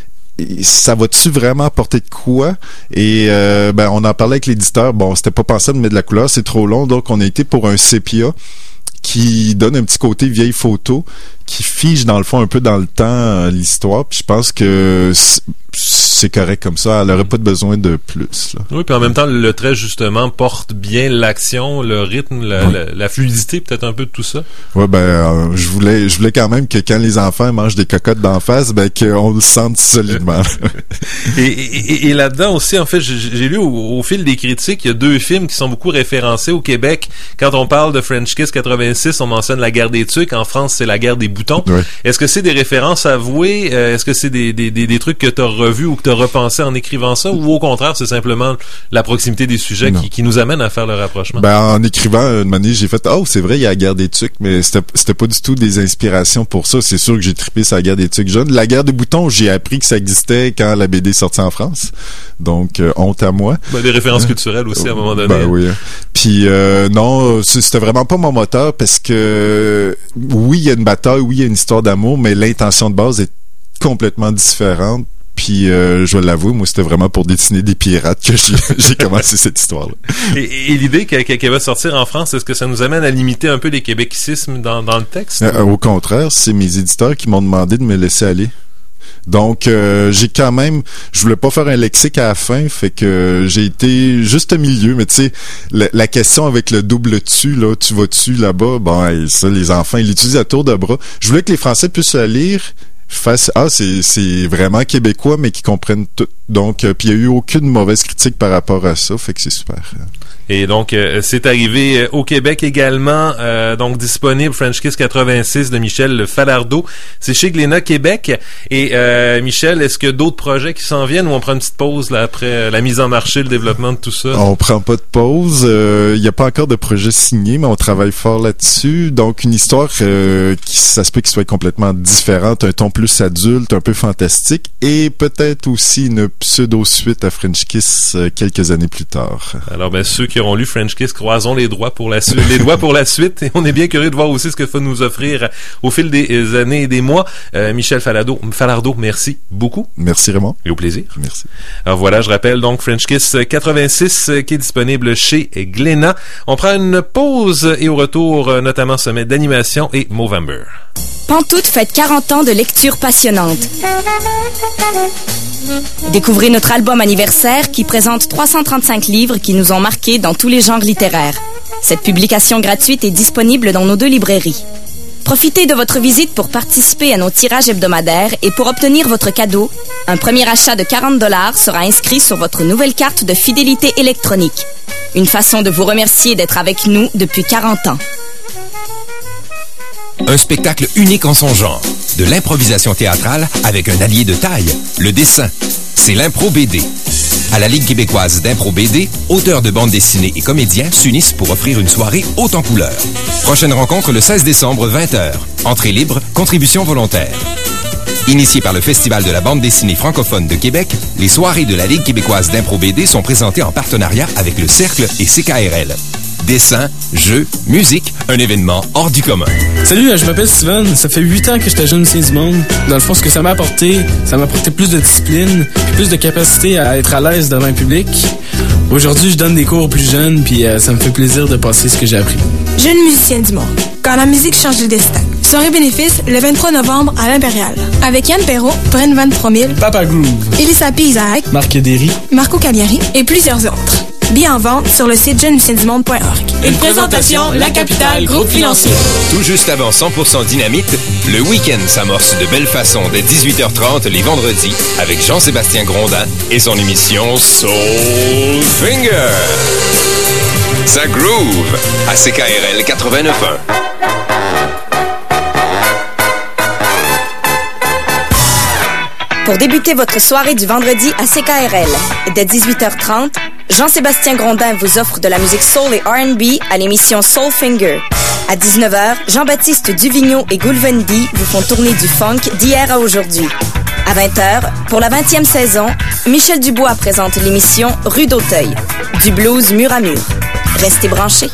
Ça va-tu vraiment apporter de quoi? Et euh, ben on en parlait avec l'éditeur. Bon, c'était pas pensable de mettre de la couleur, c'est trop long, donc on a été pour un sépia qui donne un petit côté vieille photo, qui fige dans le fond un peu dans le temps euh, l'histoire. Puis je pense que c'est, c'est correct comme ça. Elle n'aurait pas de besoin de plus. Là. Oui, puis en même temps, le trait justement porte bien l'action, le rythme, la, oui. la, la fluidité, peut-être un peu de tout ça. Ouais, ben euh, je voulais, je voulais quand même que quand les enfants mangent des cocottes d'en face, ben qu'on le sente solidement. et, et, et là-dedans aussi, en fait, j'ai, j'ai lu au, au fil des critiques, il y a deux films qui sont beaucoup référencés au Québec. Quand on parle de French Kiss quatre-vingt-six, on mentionne La guerre des tucs. En France, c'est La guerre des boutons. Oui. Est-ce que c'est des références avouées? Euh, est-ce que c'est des, des, des, des trucs que tu as revus ou que tu as repensé en écrivant ça? Ou au contraire, c'est simplement la proximité des sujets qui, qui nous amène à faire le rapprochement? Ben, en écrivant, une manière, j'ai fait « Oh, c'est vrai, il y a La guerre des tucs », mais c'était, c'était pas du tout des inspirations pour ça. C'est sûr que j'ai trippé sur La guerre des tucs jeunes. La guerre des boutons, j'ai appris que ça existait quand la B D est sortie en France. Donc, euh, honte à moi. Ben, des références culturelles aussi, à un moment donné. Ben oui. Puis, euh, non, c'était vraiment pas mon moteur parce que, oui, il y a une bataille, oui, il y a une histoire d'amour, mais l'intention de base est complètement différente. Puis, euh, je vais l'avouer, moi, c'était vraiment pour dessiner des pirates que j'ai, j'ai commencé cette histoire-là. Et, et l'idée qu'elle, qu'elle va sortir en France, est-ce que ça nous amène à limiter un peu les québécismes dans, dans le texte? Euh, au contraire, c'est mes éditeurs qui m'ont demandé de me laisser aller. Donc, euh, j'ai quand même, je voulais pas faire un lexique à la fin, fait que j'ai été juste au milieu. Mais tu sais, la, la question avec le double tu, là, tu vas-tu là-bas, bon, hey, ça, les enfants, ils l'utilisent à tour de bras. Je voulais que les Français puissent la lire, fassent ah c'est c'est vraiment québécois mais qui comprennent tout. Donc euh, puis il y a eu aucune mauvaise critique par rapport à ça, fait que c'est super. Et donc, euh, c'est arrivé euh, au Québec également, euh, donc disponible French Kiss quatre-vingt-six de Michel Falardeau. C'est chez Glénat Québec. Et euh, Michel, est-ce qu'il y a d'autres projets qui s'en viennent ou on prend une petite pause là après la mise en marché, le développement de tout ça? On prend pas de pause. Il euh, n'y a pas encore de projet signé, mais on travaille fort là-dessus. Donc, une histoire euh, qui, ça se peut qu'il soit complètement différente, un ton plus adulte, un peu fantastique, et peut-être aussi une pseudo-suite à French Kiss euh, quelques années plus tard. Alors, ben ceux qui auront lu French Kiss, croisons les doigts pour la suite, les doigts pour la suite. Et on est bien curieux de voir aussi ce que va nous offrir au fil des années et des mois. Euh, Michel Falardeau, Falardeau, merci beaucoup. Merci Raymond. Et au plaisir. Merci. Alors voilà, je rappelle donc French Kiss quatre-vingt-six qui est disponible chez Glénat. On prend une pause et au retour, notamment sommet d'animation et Movember. Pantoute fête quarante ans de lecture passionnante. Découvrez notre album anniversaire qui présente trois cent trente-cinq livres qui nous ont marqués dans tous les genres littéraires. Cette publication gratuite est disponible dans nos deux librairies. Profitez de votre visite pour participer à nos tirages hebdomadaires et pour obtenir votre cadeau, un premier achat de quarante dollars sera inscrit sur votre nouvelle carte de fidélité électronique. Une façon de vous remercier d'être avec nous depuis quarante ans. Un spectacle unique en son genre. De l'improvisation théâtrale avec un allié de taille, le dessin. C'est l'impro B D. À la Ligue québécoise d'impro B D, auteurs de bandes dessinées et comédiens s'unissent pour offrir une soirée haute en couleurs. Prochaine rencontre le seize décembre, vingt heures. Entrée libre, contribution volontaire. Initié par le Festival de la bande dessinée francophone de Québec, les soirées de la Ligue québécoise d'impro B D sont présentées en partenariat avec le Cercle et C K R L. Dessin, jeux, musique, un événement hors du commun. Salut, je m'appelle Steven. Ça fait huit ans que j'étais jeune musicien du monde. Dans le fond, ce que ça m'a apporté, ça m'a apporté plus de discipline, plus de capacité à être à l'aise devant un public. Aujourd'hui, je donne des cours aux plus jeunes, puis euh, ça me fait plaisir de passer ce que j'ai appris. Jeune musicien du monde. Quand la musique change de destin. Soirée bénéfice le vingt-trois novembre à l'Impérial. Avec Yann Perrault, Bren Van Promille, Papa Groove, Elisa Isaac, Marc Derry, Marco Cagliari et plusieurs autres. Billets en vente sur le site jeune musicien du monde point org. Une présentation, La Capitale, groupe financier. Tout juste avant cent pour cent Dynamite, le week-end s'amorce de belle façon dès dix-huit heures trente les vendredis avec Jean-Sébastien Grondin et son émission Soul Finger. Ça groove à C K R L quatre-vingt-neuf un. Pour débuter votre soirée du vendredi à C K R L, dès dix-huit heures trente, Jean-Sébastien Grondin vous offre de la musique soul et R and B à l'émission Soul Finger. À dix-neuf heures, Jean-Baptiste Duvigneau et Goulvendi vous font tourner du funk d'hier à aujourd'hui. À vingt heures, pour la vingtième saison, Michel Dubois présente l'émission Rue d'Auteuil, du blues mur à mur. Restez branchés.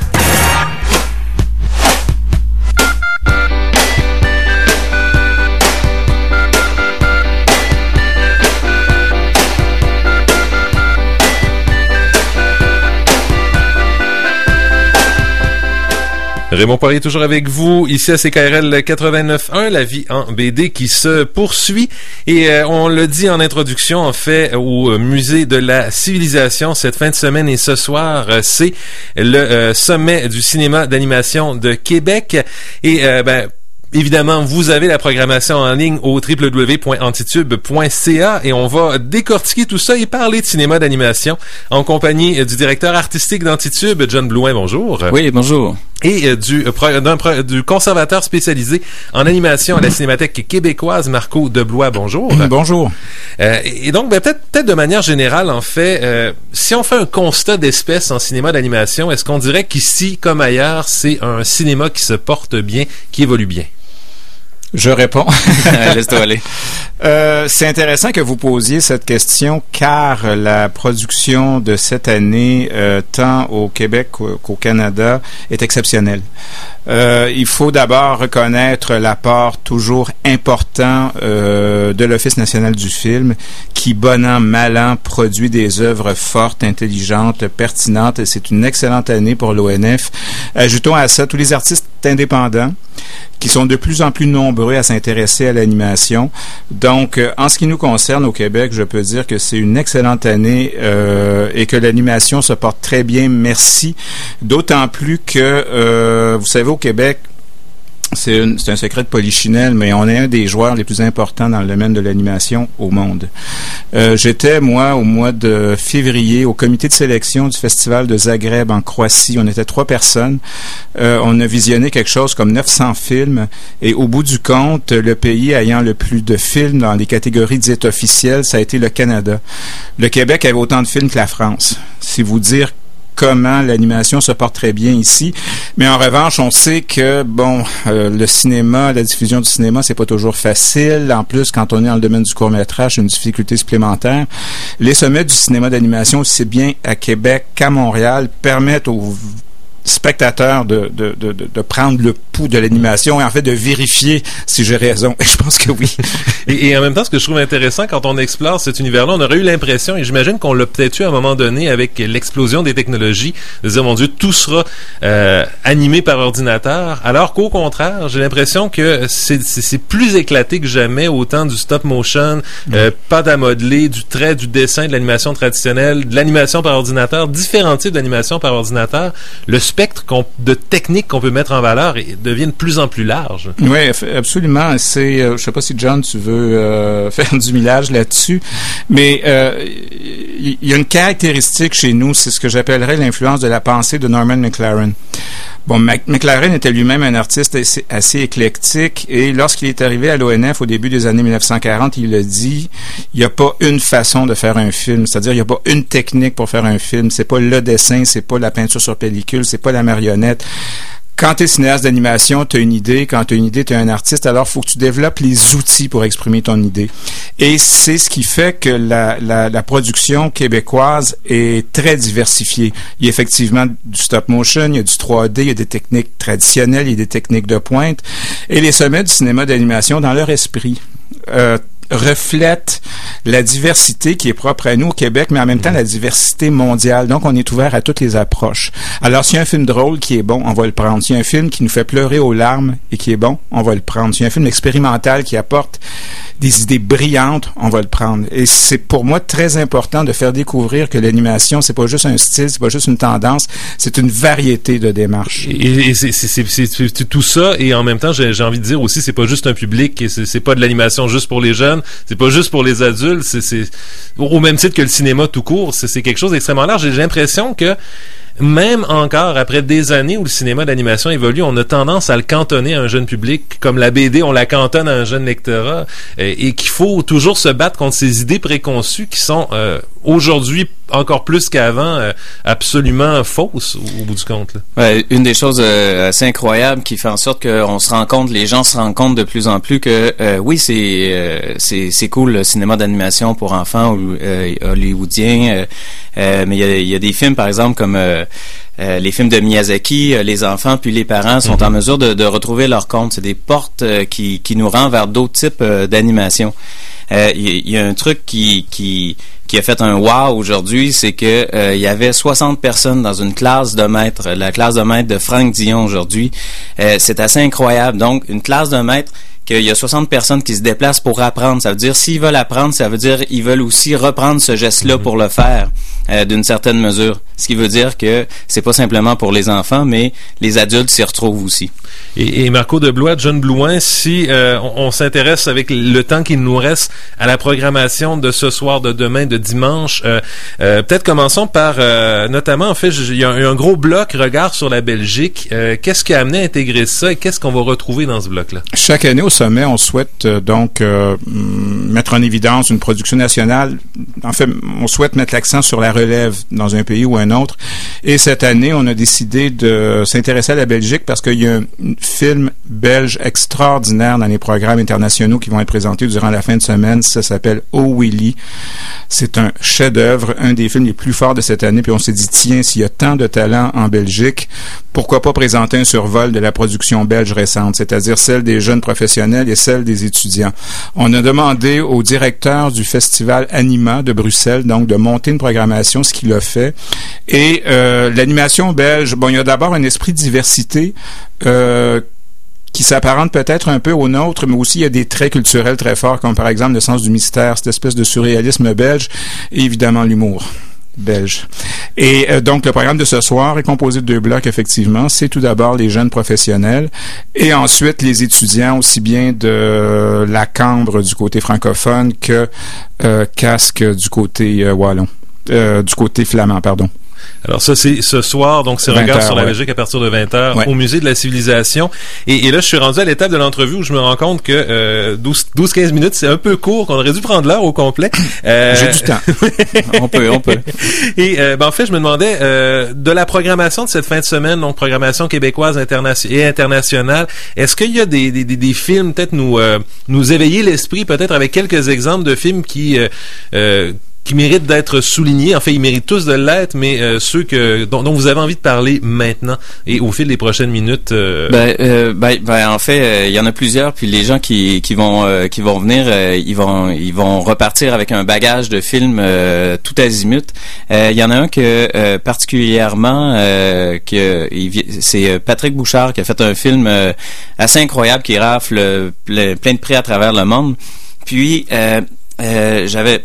Raymond Poirier toujours avec vous, ici à C K R L quatre-vingt-neuf un, la vie en B D qui se poursuit. Et euh, on le dit en introduction, en fait, au Musée de la Civilisation, cette fin de semaine et ce soir, euh, c'est le euh, sommet du cinéma d'animation de Québec. Et euh, ben évidemment, vous avez la programmation en ligne au w w w point antitube point c a et on va décortiquer tout ça et parler de cinéma d'animation en compagnie du directeur artistique d'Antitube, John Blouin, bonjour. Oui, bonjour. Et du, d'un, du conservateur spécialisé en animation à la Cinémathèque québécoise, Marco Deblois, bonjour. Bonjour. Euh, et donc, ben, peut-être, peut-être de manière générale, en fait, euh, si on fait un constat d'espèce en cinéma d'animation, est-ce qu'on dirait qu'ici, comme ailleurs, c'est un cinéma qui se porte bien, qui évolue bien? Je réponds. Laisse-toi aller. Euh, c'est intéressant que vous posiez cette question car la production de cette année, euh, tant au Québec qu'au Canada, est exceptionnelle. Euh, il faut d'abord reconnaître l'apport toujours important euh, de l'Office national du film qui, bon an, mal an, produit des œuvres fortes, intelligentes, pertinentes et c'est une excellente année pour l'O N F. Ajoutons à ça tous les artistes indépendants qui sont de plus en plus nombreux à s'intéresser à l'animation. Donc, euh, en ce qui nous concerne au Québec, je peux dire que c'est une excellente année euh, et que l'animation se porte très bien, merci. D'autant plus que, euh, vous savez, au Québec, c'est, une, c'est un secret de polichinelle, mais on est un des joueurs les plus importants dans le domaine de l'animation au monde. Euh, j'étais, moi, au mois de février, au comité de sélection du Festival de Zagreb en Croatie. On était trois personnes. Euh, on a visionné quelque chose comme neuf cents films, et au bout du compte, le pays ayant le plus de films dans les catégories dites officielles, ça a été le Canada. Le Québec avait autant de films que la France. C'est vous dire comment l'animation se porte très bien ici. Mais en revanche, on sait que, bon, euh, le cinéma, la diffusion du cinéma, c'est pas toujours facile. En plus, quand on est dans le domaine du court-métrage, c'est une difficulté supplémentaire. Les sommets du cinéma d'animation, aussi bien à Québec qu'à Montréal, permettent aux spectateurs de, de, de, de prendre le pouls de l'animation et en fait de vérifier si j'ai raison. Et je pense que oui. et, et en même temps, ce que je trouve intéressant quand on explore cet univers-là, on aurait eu l'impression, et j'imagine qu'on l'a peut-être eu à un moment donné avec l'explosion des technologies, de dire, mon Dieu, tout sera euh, animé par ordinateur, alors qu'au contraire, j'ai l'impression que c'est, c'est, c'est plus éclaté que jamais, autant du stop motion, mmh. euh, pas à modeler, du trait, du dessin, de l'animation traditionnelle, de l'animation par ordinateur, différents types d'animation par ordinateur. Le spectre qu'on, de techniques qu'on peut mettre en valeur et devient de plus en plus large. Oui, absolument. C'est, euh, je sais pas si John, tu veux euh, faire du millage là-dessus, mais il euh, y, y a une caractéristique chez nous, c'est ce que j'appellerais l'influence de la pensée de Norman McLaren. Bon, Mac- McLaren était lui-même un artiste assez, assez éclectique, et lorsqu'il est arrivé à l'O N F au début des années dix-neuf cent quarante, il a dit, il n'y a pas une façon de faire un film, c'est-à-dire il n'y a pas une technique pour faire un film, c'est pas le dessin, c'est pas la peinture sur pellicule, c'est pas la marionnette. Quand tu es cinéaste d'animation, tu as une idée. Quand tu as une idée, tu es un artiste. Alors, il faut que tu développes les outils pour exprimer ton idée. Et c'est ce qui fait que la, la, la production québécoise est très diversifiée. Il y a effectivement du stop motion, il y a du trois D, il y a des techniques traditionnelles, il y a des techniques de pointe. Et les sommets du cinéma d'animation, dans leur esprit, euh, reflète la diversité qui est propre à nous au Québec, mais en même temps la diversité mondiale. Donc, on est ouvert à toutes les approches. Alors, s'il y a un film drôle qui est bon, on va le prendre. S'il y a un film qui nous fait pleurer aux larmes et qui est bon, on va le prendre. S'il y a un film expérimental qui apporte des idées brillantes, on va le prendre. Et c'est pour moi très important de faire découvrir que l'animation, c'est pas juste un style, c'est pas juste une tendance, c'est une variété de démarches. Et, et c'est, c'est, c'est, c'est, c'est tout ça, et en même temps, j'ai, j'ai envie de dire aussi, c'est pas juste un public, et c'est, c'est pas de l'animation juste pour les jeunes, c'est pas juste pour les adultes, c'est, c'est au même titre que le cinéma tout court, c'est, c'est quelque chose d'extrêmement large. J'ai l'impression que même encore après des années où le cinéma d'animation évolue, on a tendance à le cantonner à un jeune public, comme la B D, on la cantonne à un jeune lectorat, et, et qu'il faut toujours se battre contre ces idées préconçues qui sont euh, aujourd'hui encore plus qu'avant euh, absolument fausses au, au bout du compte. Là. Ouais, une des choses euh, assez incroyables qui fait en sorte qu'on se rend compte, les gens se rendent compte de plus en plus que euh, oui, c'est euh, c'est c'est cool le cinéma d'animation pour enfants ou euh, hollywoodien, euh, euh, mais il y a, y a des films par exemple comme euh, Euh, les films de Miyazaki, euh, les enfants puis les parents sont mm-hmm. en mesure de, de retrouver leur compte. C'est des portes euh, qui, qui nous rendent vers d'autres types euh, d'animation. Il euh, y, y a un truc qui, qui, qui a fait un wow aujourd'hui, c'est que euh, il y avait soixante personnes dans une classe de maître, la classe de maître de Franck Dion aujourd'hui. Euh, c'est assez incroyable. Donc, une classe de maître, qu'il y a soixante personnes qui se déplacent pour apprendre. Ça veut dire, s'ils veulent apprendre, ça veut dire ils veulent aussi reprendre ce geste-là mm-hmm. pour le faire euh, d'une certaine mesure. Ce qui veut dire que c'est pas simplement pour les enfants, mais les adultes s'y retrouvent aussi. Et, et Marco de Blois, John Blouin, si euh, on, on s'intéresse avec le temps qu'il nous reste à la programmation de ce soir, de demain, de dimanche, euh, euh, peut-être commençons par, euh, notamment, en fait, il y a un, un gros bloc regard sur la Belgique. Euh, qu'est-ce qui a amené à intégrer ça et qu'est-ce qu'on va retrouver dans ce bloc-là? Chaque année au sommet, on souhaite euh, donc euh, mettre en évidence une production nationale. En fait, on souhaite mettre l'accent sur la relève dans un pays ou un autre. Et cette année, on a décidé de s'intéresser à la Belgique parce qu'il y a un film belge extraordinaire dans les programmes internationaux qui vont être présentés durant la fin de semaine. Ça s'appelle Oh Willy. C'est un chef-d'œuvre, un des films les plus forts de cette année. Puis on s'est dit, tiens, s'il y a tant de talent en Belgique, pourquoi pas présenter un survol de la production belge récente, c'est-à-dire celle des jeunes professionnels et celle des étudiants. On a demandé au directeur du festival Anima de Bruxelles, donc, de monter une programmation, ce qu'il a fait. Et euh, l'animation belge, bon, il y a d'abord un esprit de diversité euh, qui s'apparente peut-être un peu au nôtre, mais aussi il y a des traits culturels très forts, comme par exemple le sens du mystère, cette espèce de surréalisme belge, et évidemment l'humour. belge. Et euh, donc, le programme de ce soir est composé de deux blocs, effectivement. C'est tout d'abord les jeunes professionnels et ensuite les étudiants, aussi bien de la Cambre du côté francophone que euh, Casque du côté euh, wallon, euh, du côté flamand, pardon. Alors ça, c'est ce soir, donc c'est Regard sur la Belgique à partir de vingt heures ouais. au Musée de la Civilisation. Et, et là, je suis rendu à l'étape de l'entrevue où je me rends compte que euh, douze à quinze minutes, c'est un peu court, qu'on aurait dû prendre l'heure au complet. Euh... J'ai du temps. on peut, on peut. Et euh, ben, en fait, je me demandais, euh, de la programmation de cette fin de semaine, donc programmation québécoise interna- et internationale, est-ce qu'il y a des, des, des, des films, peut-être nous, euh, nous éveiller l'esprit, peut-être avec quelques exemples de films qui... Euh, euh, qui méritent d'être soulignés. En fait, ils méritent tous de l'être, mais euh, ceux que dont, dont vous avez envie de parler maintenant et au fil des prochaines minutes. Euh... Ben, euh, ben, ben, en fait, il euh, y en a plusieurs. Puis les gens qui qui vont euh, qui vont venir, euh, ils vont ils vont repartir avec un bagage de films euh, tout azimut. Il euh, y en a un que euh, particulièrement euh, que il, c'est Patrick Bouchard qui a fait un film euh, assez incroyable qui rafle le, le, plein de prix à travers le monde. Puis euh, euh, j'avais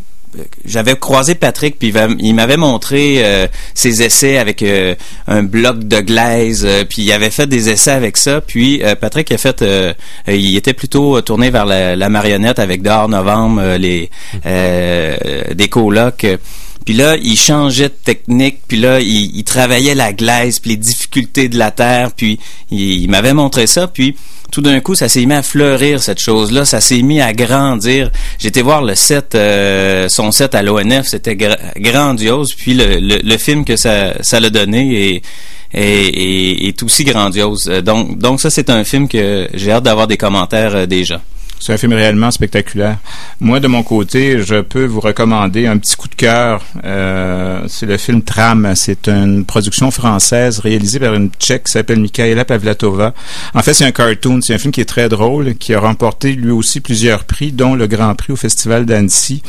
J'avais croisé Patrick, puis il m'avait montré euh, ses essais avec euh, un bloc de glaise, euh, puis il avait fait des essais avec ça. Puis euh, Patrick a fait, euh, il était plutôt tourné vers la, la marionnette avec Dehors Novembre, euh, les euh, des colocs. Puis là, il changeait de technique, puis là, il, il travaillait la glaise, puis les difficultés de la terre, puis il, il m'avait montré ça, puis tout d'un coup, ça s'est mis à fleurir, cette chose-là, ça s'est mis à grandir. J'étais voir le set, euh, son set à l'O N F, c'était gra- grandiose, puis le, le, le film que ça, ça l'a donné est, est, est, est aussi grandiose. Donc, donc ça, c'est un film que j'ai hâte d'avoir des commentaires euh, des gens. C'est un film réellement spectaculaire. Moi, de mon côté, je peux vous recommander un petit coup de cœur. Euh, c'est le film Tram. C'est une production française réalisée par une Tchèque qui s'appelle Mikaela Pavlatova. En fait, c'est un cartoon. C'est un film qui est très drôle, qui a remporté lui aussi plusieurs prix, dont le Grand Prix au Festival d'Annecy.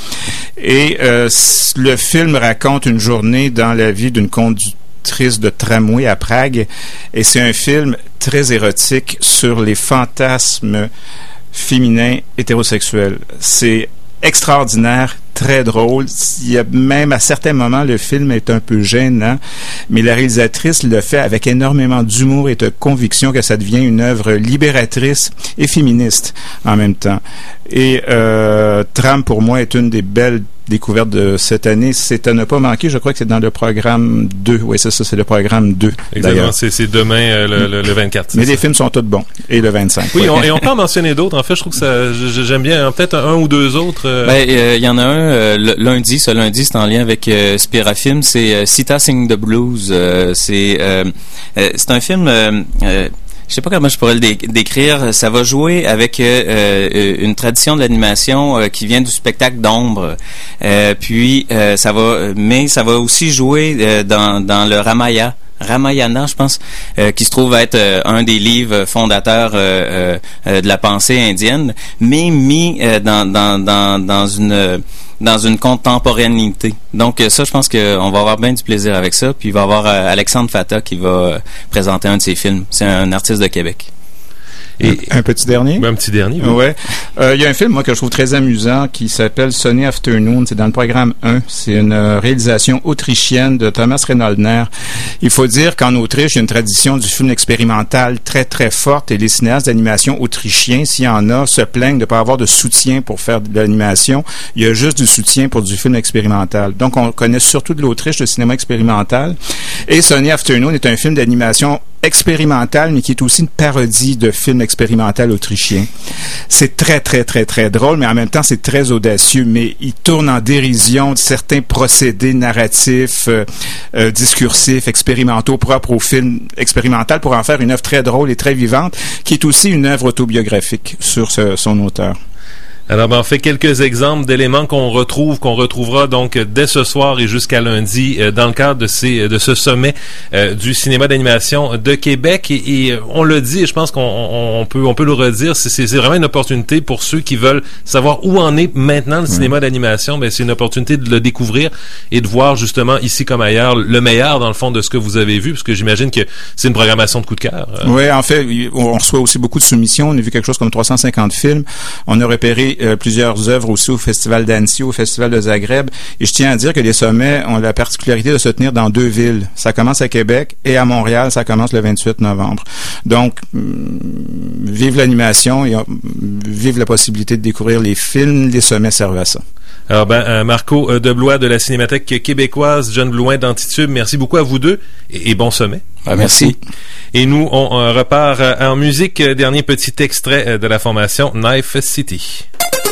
Et euh, le film raconte une journée dans la vie d'une conductrice de tramway à Prague. Et c'est un film très érotique sur les fantasmes féminin hétérosexuel. C'est extraordinaire, très drôle. Il y a même à certains moments, le film est un peu gênant, mais la réalisatrice le fait avec énormément d'humour et de conviction que ça devient une œuvre libératrice et féministe en même temps. Et euh, Tram, pour moi, est une des belles découverte de cette année. C'est à ne pas manquer. Je crois que c'est dans le programme deux. Oui, c'est ça, c'est le programme deux. Exactement. C'est, c'est demain, euh, le, le, le vingt-quatre. Mais ça. Les films sont tous bons. Et le vingt-cinq. Oui, on, et on peut en mentionner d'autres. En fait, je trouve que ça, j'aime bien. Hein, peut-être un ou deux autres. Euh... Ben, il euh, y en a un euh, le, lundi. Ce lundi, c'est en lien avec euh, Spirafilm. C'est euh, Sita Sing the Blues. Euh, c'est, euh, euh, c'est un film... Euh, euh, je sais pas comment je pourrais le dé- décrire. Ça va jouer avec euh, euh, une tradition de l'animation euh, qui vient du spectacle d'ombre. Euh, puis euh, ça va, mais ça va aussi jouer euh, dans dans le Ramayana. Ramayana, je pense, euh, qui se trouve être euh, un des livres fondateurs euh, euh, de la pensée indienne, mais mis euh, dans dans dans dans une dans une contemporanéité. Donc ça, je pense qu'on va avoir bien du plaisir avec ça. Puis il va y avoir euh, Alexandre Fata qui va euh, présenter un de ses films. C'est un artiste de Québec. Et un, un petit dernier? Un petit dernier, oui. Ouais. Euh, il y a un film, moi, que je trouve très amusant qui s'appelle Sunny Afternoon. C'est dans le programme un. C'est une euh, réalisation autrichienne de Thomas Reinholdner. Il faut dire qu'en Autriche, il y a une tradition du film expérimental très, très forte et les cinéastes d'animation autrichiens, s'il y en a, se plaignent de ne pas avoir de soutien pour faire de l'animation. Il y a juste du soutien pour du film expérimental. Donc, on connaît surtout de l'Autriche le cinéma expérimental. Et Sunny Afternoon est un film d'animation expérimental, mais qui est aussi une parodie de film expérimental autrichien. C'est très, très, très, très drôle, mais en même temps, c'est très audacieux, mais il tourne en dérision de certains procédés narratifs, euh, euh, discursifs, expérimentaux, propres au film expérimental pour en faire une œuvre très drôle et très vivante, qui est aussi une œuvre autobiographique sur ce, son auteur. Alors, ben, on fait quelques exemples d'éléments qu'on retrouve, qu'on retrouvera donc dès ce soir et jusqu'à lundi euh, dans le cadre de ces, de ce sommet euh, du cinéma d'animation de Québec. Et, et on l'a dit, et je pense qu'on on, on peut, on peut le redire, c'est, c'est vraiment une opportunité pour ceux qui veulent savoir où en est maintenant le mmh. cinéma d'animation. Ben, c'est une opportunité de le découvrir et de voir justement ici comme ailleurs le meilleur dans le fond de ce que vous avez vu, parce que j'imagine que c'est une programmation de coup de cœur. Euh. Oui, en fait, on reçoit aussi beaucoup de soumissions. On a vu quelque chose comme trois cent cinquante films. On a repéré euh, plusieurs œuvres aussi au Festival d'Annecy, au Festival de Zagreb. Et je tiens à dire que les sommets ont la particularité de se tenir dans deux villes. Ça commence à Québec et à Montréal, ça commence le vingt-huit novembre. Donc, hum, vive l'animation et hum, vive la possibilité de découvrir les films. Les sommets servent à ça. Alors ben, euh, Marco euh, Deblois de la Cinémathèque québécoise, John Blouin d'Antitube, merci beaucoup à vous deux et, et bon sommet. Ah, merci. Et nous, on euh, repart euh, en musique. Euh, dernier petit extrait euh, de la formation Knife City.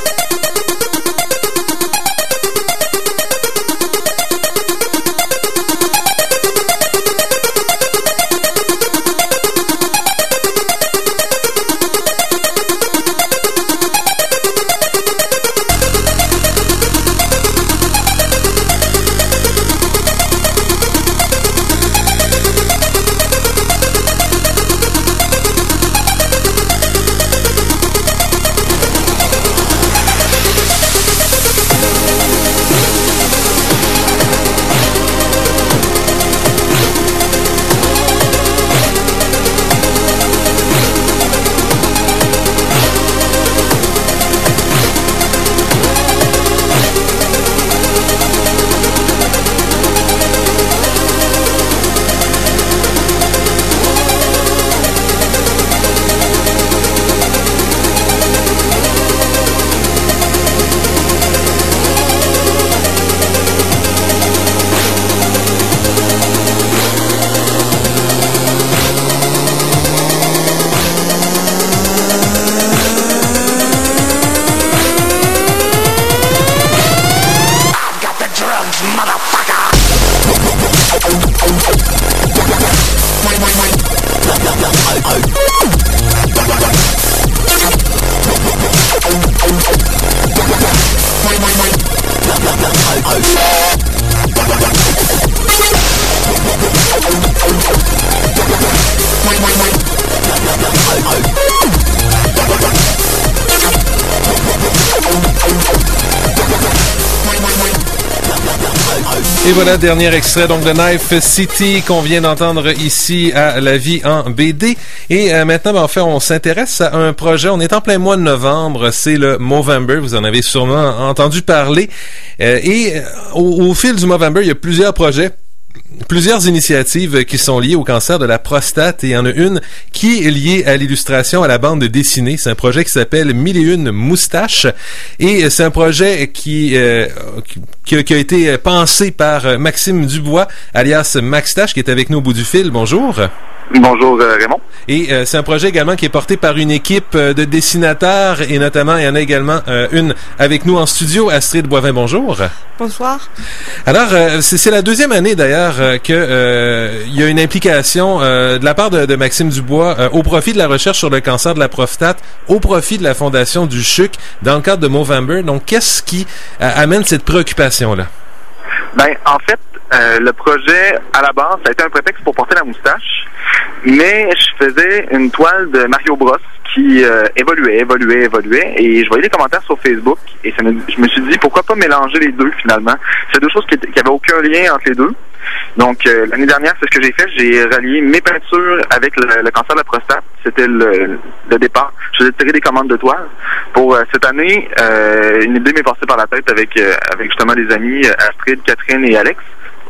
Et voilà, dernier extrait donc de Knife City qu'on vient d'entendre ici à La Vie en B D. Et euh, maintenant, ben, en fait, on s'intéresse à un projet. On est en plein mois de novembre, c'est le Movember. Vous en avez sûrement entendu parler. Euh, et euh, au, au fil du Movember, il y a plusieurs projets. Plusieurs initiatives qui sont liées au cancer de la prostate et il y en a une qui est liée à l'illustration à la bande dessinée. C'est un projet qui s'appelle Mille et une moustaches et c'est un projet qui, euh, qui, a, qui a été pensé par Maxime Dubois, alias Maxtache, qui est avec nous au bout du fil. Bonjour. Bonjour euh, Raymond. Et euh, c'est un projet également qui est porté par une équipe euh, de dessinateurs et notamment il y en a également euh, une avec nous en studio, Astrid Boivin. Bonjour. Bonsoir. Alors euh, c'est, c'est la deuxième année d'ailleurs euh, que euh, il y a une implication euh, de la part de, de Maxime Dubois euh, au profit de la recherche sur le cancer de la prostate, au profit de la fondation du C H U C dans le cadre de Movember. Donc qu'est-ce qui euh, amène cette préoccupation là? Ben en fait euh, le projet à la base ça a été un prétexte pour porter la moustache. Mais je faisais une toile de Mario Bros qui euh, évoluait, évoluait, évoluait, et je voyais les commentaires sur Facebook, et ça me, je me suis dit pourquoi pas mélanger les deux finalement. C'est deux choses qui n'avaient aucun lien entre les deux. Donc euh, l'année dernière, c'est ce que j'ai fait, j'ai rallié mes peintures avec le, le cancer de la prostate. C'était le, le départ. Je faisais tirer des commandes de toile. Pour euh, cette année, euh, une idée m'est passée par la tête avec, euh, avec justement des amis, Astrid, Catherine et Alex.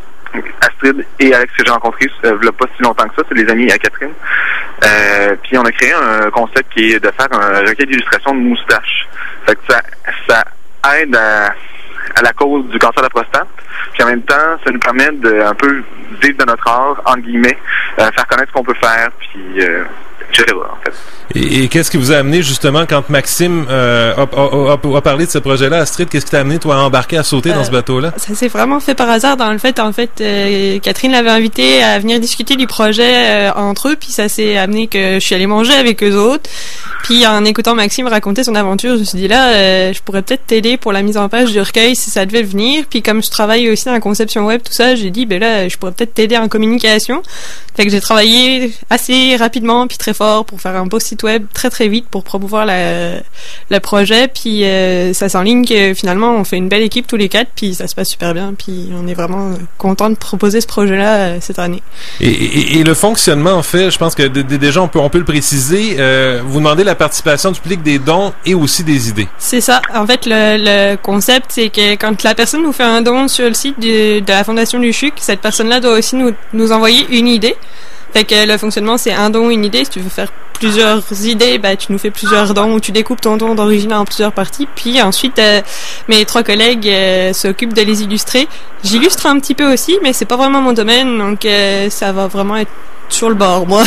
Astrid et Alex que j'ai rencontrés euh, il n'y a pas si longtemps que ça, c'est les amis à Catherine. Euh, puis on a créé un concept qui est de faire un recueil d'illustrations de moustaches. Fait que ça, ça aide à, à la cause du cancer de la prostate. Puis en même temps, ça nous permet de un peu vivre de notre art, entre guillemets, euh, faire connaître ce qu'on peut faire, puis euh, et cetera en fait. Et, et qu'est-ce qui vous a amené justement quand Maxime euh, a, a, a, a parlé de ce projet-là, Astrid? Qu'est-ce qui t'a amené toi à embarquer, à sauter euh, dans ce bateau-là? Ça s'est vraiment fait par hasard. Dans le fait, en fait, euh, Catherine l'avait invité à venir discuter du projet euh, entre eux, puis ça s'est amené que je suis allée manger avec eux autres. Puis en écoutant Maxime raconter son aventure, je me suis dit là, euh, je pourrais peut-être t'aider pour la mise en page du recueil si ça devait venir. Puis comme je travaille aussi dans la conception web, tout ça, j'ai dit ben là, je pourrais peut-être t'aider en communication. Fait que j'ai travaillé assez rapidement puis très fort pour faire un beau site web très très vite pour promouvoir la, le projet. Puis euh, ça s'enligne que finalement on fait une belle équipe tous les quatre puis ça se passe super bien. Puis on est vraiment content de proposer ce projet-là euh, cette année. Et, et, et le fonctionnement, en fait, je pense que d- d- déjà on peut on peut le préciser. Euh, vous demandez la participation du public, des dons et aussi des idées. C'est ça. En fait, le, le concept, c'est que quand la personne nous fait un don sur le site du, de la Fondation du C H U C, cette personne-là doit aussi nous, nous envoyer une idée. Fait que le fonctionnement, c'est un don, une idée. Si tu veux faire plusieurs idées, ben, tu nous fais plusieurs dons ou tu découpes ton don d'origine en plusieurs parties. Puis ensuite, euh, mes trois collègues euh, s'occupent de les illustrer. J'illustre un petit peu aussi, mais c'est pas vraiment mon domaine, donc euh, ça va vraiment être sur le bord, moi.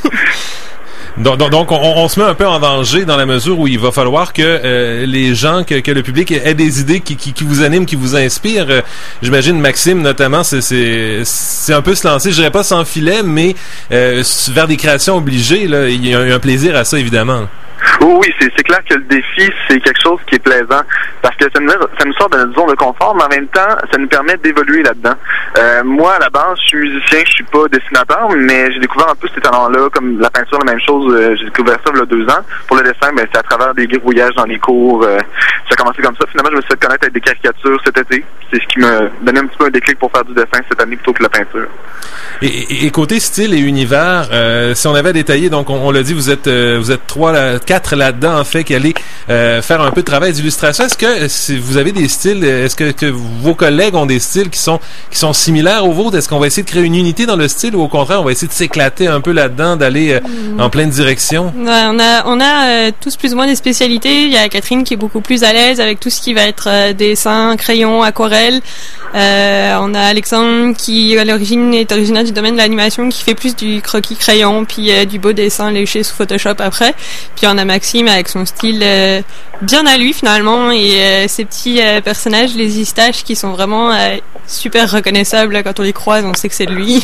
Donc, donc on, on se met un peu en danger dans la mesure où il va falloir que euh, les gens, que, que le public ait des idées qui, qui, qui vous animent, qui vous inspirent. Euh, j'imagine Maxime notamment, c'est, c'est, c'est un peu se lancer, je dirais pas sans filet, mais euh, vers des créations obligées. Là, il y a un, un plaisir à ça, évidemment. Oui, oui, c'est, c'est clair que le défi, c'est quelque chose qui est plaisant parce que ça nous, ça nous sort de notre zone de confort, mais en même temps, ça nous permet d'évoluer là-dedans. Euh, moi, à la base, je suis musicien, je suis pas dessinateur, mais j'ai découvert un peu ces talents-là, comme la peinture, la même chose. Euh, j'ai découvert ça il y a deux ans. Pour le dessin, ben, c'est à travers des grouillages dans les cours. Euh, ça a commencé comme ça. Finalement, je me suis fait connaître avec des caricatures cet été. C'est ce qui m'a donné un petit peu un déclic pour faire du dessin cette année plutôt que la peinture. Et, et, et côté style et univers, euh, si on avait à détailler, donc on, on l'a dit, vous êtes euh, vous êtes trois, là, quatre là-dedans en fait qui allez euh, faire un peu de travail d'illustration. Est-ce que si vous avez des styles, est-ce que, que vos collègues ont des styles qui sont qui sont similaires aux vôtres? Est-ce qu'on va essayer de créer une unité dans le style ou au contraire on va essayer de s'éclater un peu là-dedans, d'aller euh, mmh. en pleine direction? Ouais, on a on a euh, tous plus ou moins des spécialités. Il y a Catherine qui est beaucoup plus à l'aise avec tout ce qui va être euh, dessin, crayon, aquarelle. Euh, on a Alexandre qui à l'origine est originaire du domaine de l'animation, qui fait plus du croquis crayon puis euh, du beau dessin léché sous Photoshop après. Puis on a Maxime avec son style euh, bien à lui finalement et euh, ces petits euh, personnages, les Istaches, qui sont vraiment euh, super reconnaissables là, quand on les croise, on sait que c'est de lui.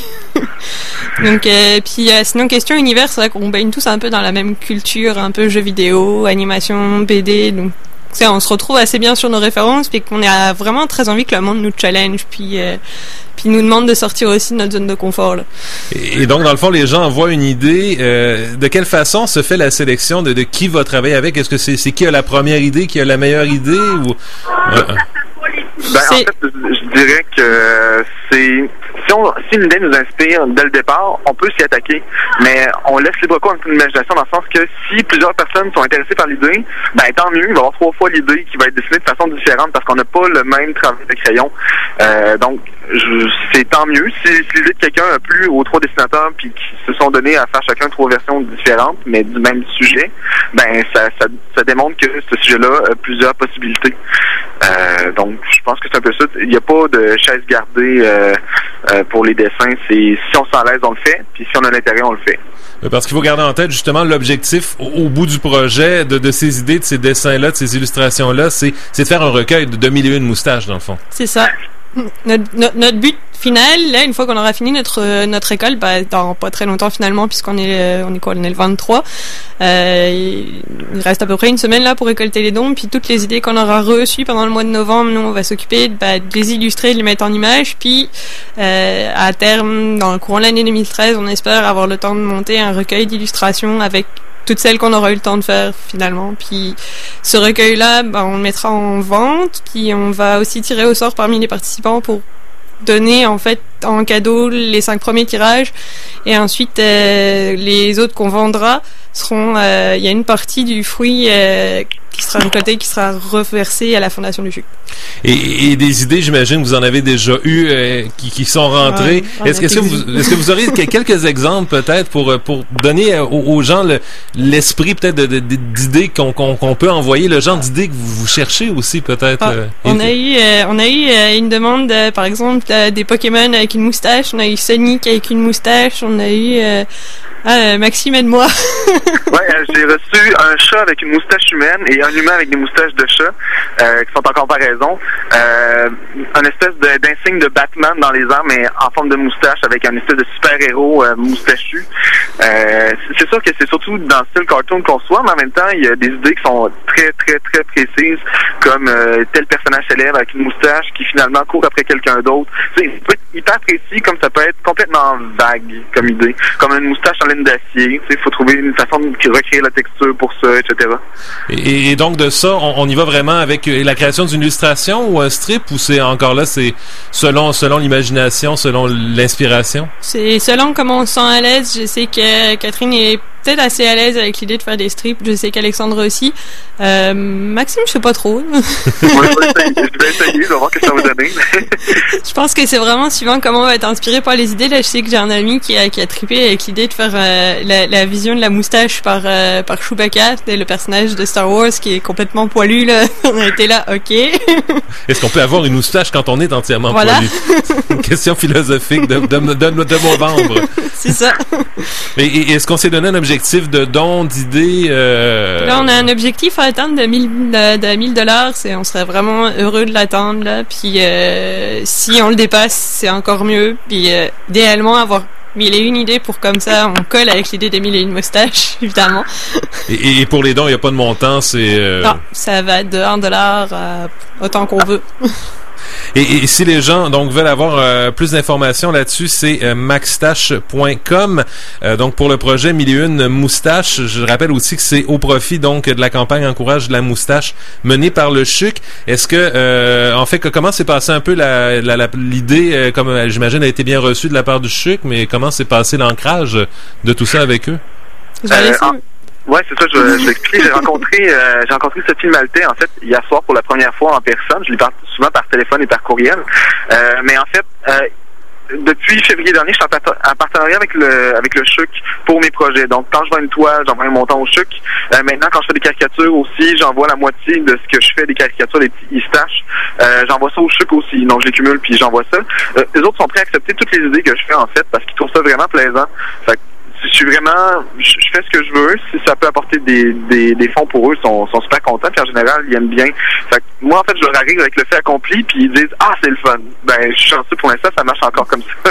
Donc euh, puis euh, sinon question univers, c'est vrai qu'on baigne tous un peu dans la même culture, un peu jeux vidéo, animation, B D, donc c'est, on se retrouve assez bien sur nos références, puis qu'on a vraiment très envie que le monde nous challenge, puis euh, puis nous demande de sortir aussi de notre zone de confort. Là. Et, et donc, dans le fond, les gens envoient une idée. Euh, de quelle façon se fait la sélection de, de qui va travailler avec? Est-ce que c'est, c'est qui a la première idée, qui a la meilleure idée? Ou euh, ben, en fait, je dirais que c'est... Si, on, si une idée nous inspire dès le départ, on peut s'y attaquer, mais on laisse libre cours à notre imagination dans le sens que si plusieurs personnes sont intéressées par l'idée, ben tant mieux, il va y avoir trois fois l'idée qui va être dessinée de façon différente parce qu'on n'a pas le même travail de crayon. Euh, donc, je, c'est tant mieux. Si, si l'idée de quelqu'un a plu aux trois dessinateurs puis qui se sont donnés à faire chacun trois versions différentes, mais du même sujet, ben ça, ça, ça démontre que ce sujet-là a plusieurs possibilités. Euh, donc, je pense que c'est un peu ça. Il n'y a pas de chaise gardée euh, euh, pour les dessins. C'est si on s'en laisse, on le fait, puis si on a l'intérêt, on le fait. Parce qu'il faut garder en tête justement l'objectif au, au bout du projet de, de ces idées, de ces dessins-là, de ces illustrations-là, c'est, c'est de faire un recueil de deux mille et une moustaches, dans le fond. C'est ça. Notre, notre, notre but final, là, une fois qu'on aura fini notre notre école, ben, dans pas très longtemps finalement, puisqu'on est on est quoi, on est le vingt-trois. Euh, il reste à peu près une semaine là pour récolter les dons, puis toutes les idées qu'on aura reçues pendant le mois de novembre, nous on va s'occuper ben, de les illustrer, de les mettre en images, puis euh, à terme, dans le courant de l'année deux mille treize, on espère avoir le temps de monter un recueil d'illustrations avec toutes celles qu'on aura eu le temps de faire finalement. Puis ce recueil-là, ben, on le mettra en vente, puis on va aussi tirer au sort parmi les participants pour donner en fait en cadeau les cinq premiers tirages, et ensuite euh, les autres qu'on vendra seront, il euh, y a une partie du fruit euh, qui sera récolté, qui sera reversé à la Fondation du C H U C. Et, et des idées, j'imagine, vous en avez déjà eu euh, qui, qui sont rentrées. Ouais, est-ce, est-ce, que vous, est-ce que vous auriez quelques exemples peut-être pour pour donner aux, aux gens le, l'esprit peut-être de, de, d'idées qu'on, qu'on, qu'on peut envoyer, le genre d'idées que vous, vous cherchez aussi peut-être. Ah, euh, on a eu euh, on a eu euh, une demande euh, par exemple euh, des Pokémon avec une moustache, on a eu Sonic avec une moustache, on a eu euh, ah, Maxime aide-moi. Ouais, j'ai reçu un chat avec une moustache humaine et un humain avec des moustaches de chat euh, qui sont en comparaison. Euh, un espèce de, d'insigne de Batman dans les airs, mais en forme de moustache avec un espèce de super-héros euh, moustachu. Euh, c'est sûr que c'est surtout dans le style cartoon qu'on soit, mais en même temps, il y a des idées qui sont très, très, très précises, comme euh, tel personnage célèbre avec une moustache qui finalement court après quelqu'un d'autre. C'est, ça peut être hyper précis, comme ça peut être complètement vague comme idée. Comme une moustache en laine d'acier, il faut trouver une façon de recréer la texture pour ça, et cetera. Et, et donc de ça, on, on y va vraiment avec la création d'une illustration ou un strip, ou c'est encore là, c'est selon selon l'imagination, selon l'inspiration? C'est selon comment on se sent à l'aise. Je sais que Catherine est peut-être assez à l'aise avec l'idée de faire des strips. Je sais qu'Alexandre aussi. Euh, Maxime, je sais pas trop. Ouais, je vais essayer, je vais essayer, je vais voir ce que ça va donner. Je pense que c'est vraiment suivant comment on va être inspiré par les idées. Là, je sais que j'ai un ami qui a, qui a trippé avec l'idée de faire euh, la, la vision de la moustache par euh, par Chewbacca, le personnage de Star Wars qui est complètement poilu. Là. On a été là, ok. Est-ce qu'on peut avoir une moustache quand on est entièrement voilà. poilu? Une question philosophique de, de, de, de, de novembre. C'est ça. Et, et est-ce qu'on s'est donné un objectif de don, d'idées? Euh... Là, on a un objectif à atteindre de mille de, de mille dollars. C'est, on serait vraiment heureux de l'atteindre là. Puis euh, si on le dépasse, c'est encore mieux. Puis euh, idéalement avoir mille et une idées pour comme ça, on colle avec l'idée des mille et une moustaches, évidemment. Et, et pour les dons, il n'y a pas de montant, c'est... Euh... Non, ça va de un dollar à autant qu'on veut. Et, et si les gens donc veulent avoir euh, plus d'informations là-dessus, c'est euh, maxstache point com. Euh, donc pour le projet Mille et une moustaches, je rappelle aussi que c'est au profit donc de la campagne Encourage de la moustache menée par le C H U C. Est-ce que euh, en fait que, comment s'est passé un peu la, la, la l'idée, euh, comme euh, j'imagine a été bien reçue de la part du C H U C, mais comment s'est passé l'ancrage de tout ça avec eux? Euh, Ouais, c'est ça, je, je vais expliquer. J'ai rencontré, euh, j'ai rencontré Sophie Maltais, en fait, hier soir pour la première fois en personne. Je lui parle souvent par téléphone et par courriel. Euh, mais en fait, euh, depuis février dernier, je suis en partenariat avec le avec le C H U C pour mes projets. Donc, quand je vends une toile, j'envoie un montant au C H U C. Euh, maintenant, quand je fais des caricatures aussi, j'envoie la moitié de ce que je fais des caricatures, des petits istaches. Euh, j'envoie ça au C H U C aussi. Donc, je les cumule puis j'envoie ça. Euh, les autres sont prêts à accepter toutes les idées que je fais, en fait, parce qu'ils trouvent ça vraiment plaisant. Fait que, je suis vraiment, je, je fais ce que je veux. Si ça peut apporter des, des, des fonds pour eux, ils sont, sont super contents. Puis en général, ils aiment bien. Fait que moi, en fait, je leur arrive avec le fait accompli, puis ils disent ah c'est le fun. Ben, je suis chanceux pour l'instant, ça marche encore comme ça.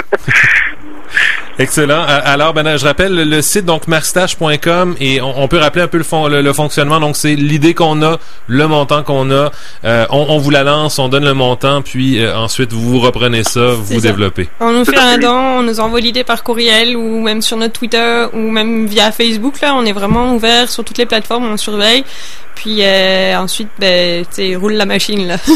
Excellent. Alors, ben, je rappelle le site donc maxstache point com et on, on peut rappeler un peu le, fon, le, le fonctionnement. Donc, c'est l'idée qu'on a, le montant qu'on a. Euh, on, on vous la lance, on donne le montant, puis euh, ensuite vous reprenez ça, vous ça. développez. On nous fait un don, on nous envoie l'idée par courriel ou même sur notre Twitter ou même via Facebook. Là, on est vraiment ouvert sur toutes les plateformes, on surveille. Puis euh, ensuite, ben, tu sais, roule la machine là.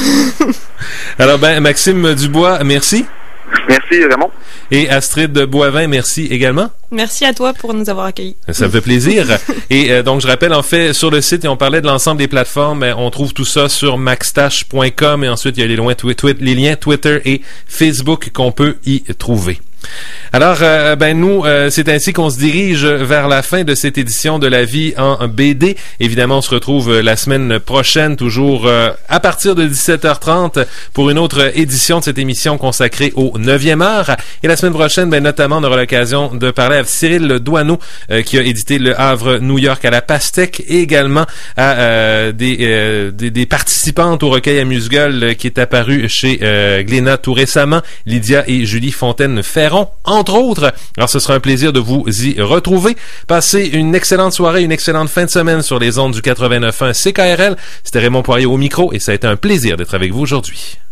Alors, ben, Maxime Dubois, merci. Merci, Raymond. Et Astrid Boivin, merci également. Merci à toi pour nous avoir accueillis. Ça me fait plaisir. Et euh, donc, je rappelle, en fait, sur le site, et on parlait de l'ensemble des plateformes, on trouve tout ça sur maxstache point com et ensuite, il y a les, loin, twi- twi- les liens Twitter et Facebook qu'on peut y trouver. Alors, euh, ben nous, euh, c'est ainsi qu'on se dirige vers la fin de cette édition de La Vie en B D. Évidemment, on se retrouve la semaine prochaine, toujours euh, à partir de dix-sept heures trente, pour une autre édition de cette émission consacrée au neuvième art. Et la semaine prochaine, ben notamment, on aura l'occasion de parler à Cyril Douaneau, euh, qui a édité Le Havre, New York à la pastèque, et également à euh, des, euh, des, des participantes au recueil amuse-gueule euh, qui est apparu chez euh, Glénat tout récemment, Lydia et Julie Fontaine-Ferron, entre autres. Alors, ce sera un plaisir de vous y retrouver. Passez une excellente soirée, une excellente fin de semaine sur les ondes du quatre-vingt-neuf point un C K R L. C'était Raymond Poirier au micro et ça a été un plaisir d'être avec vous aujourd'hui.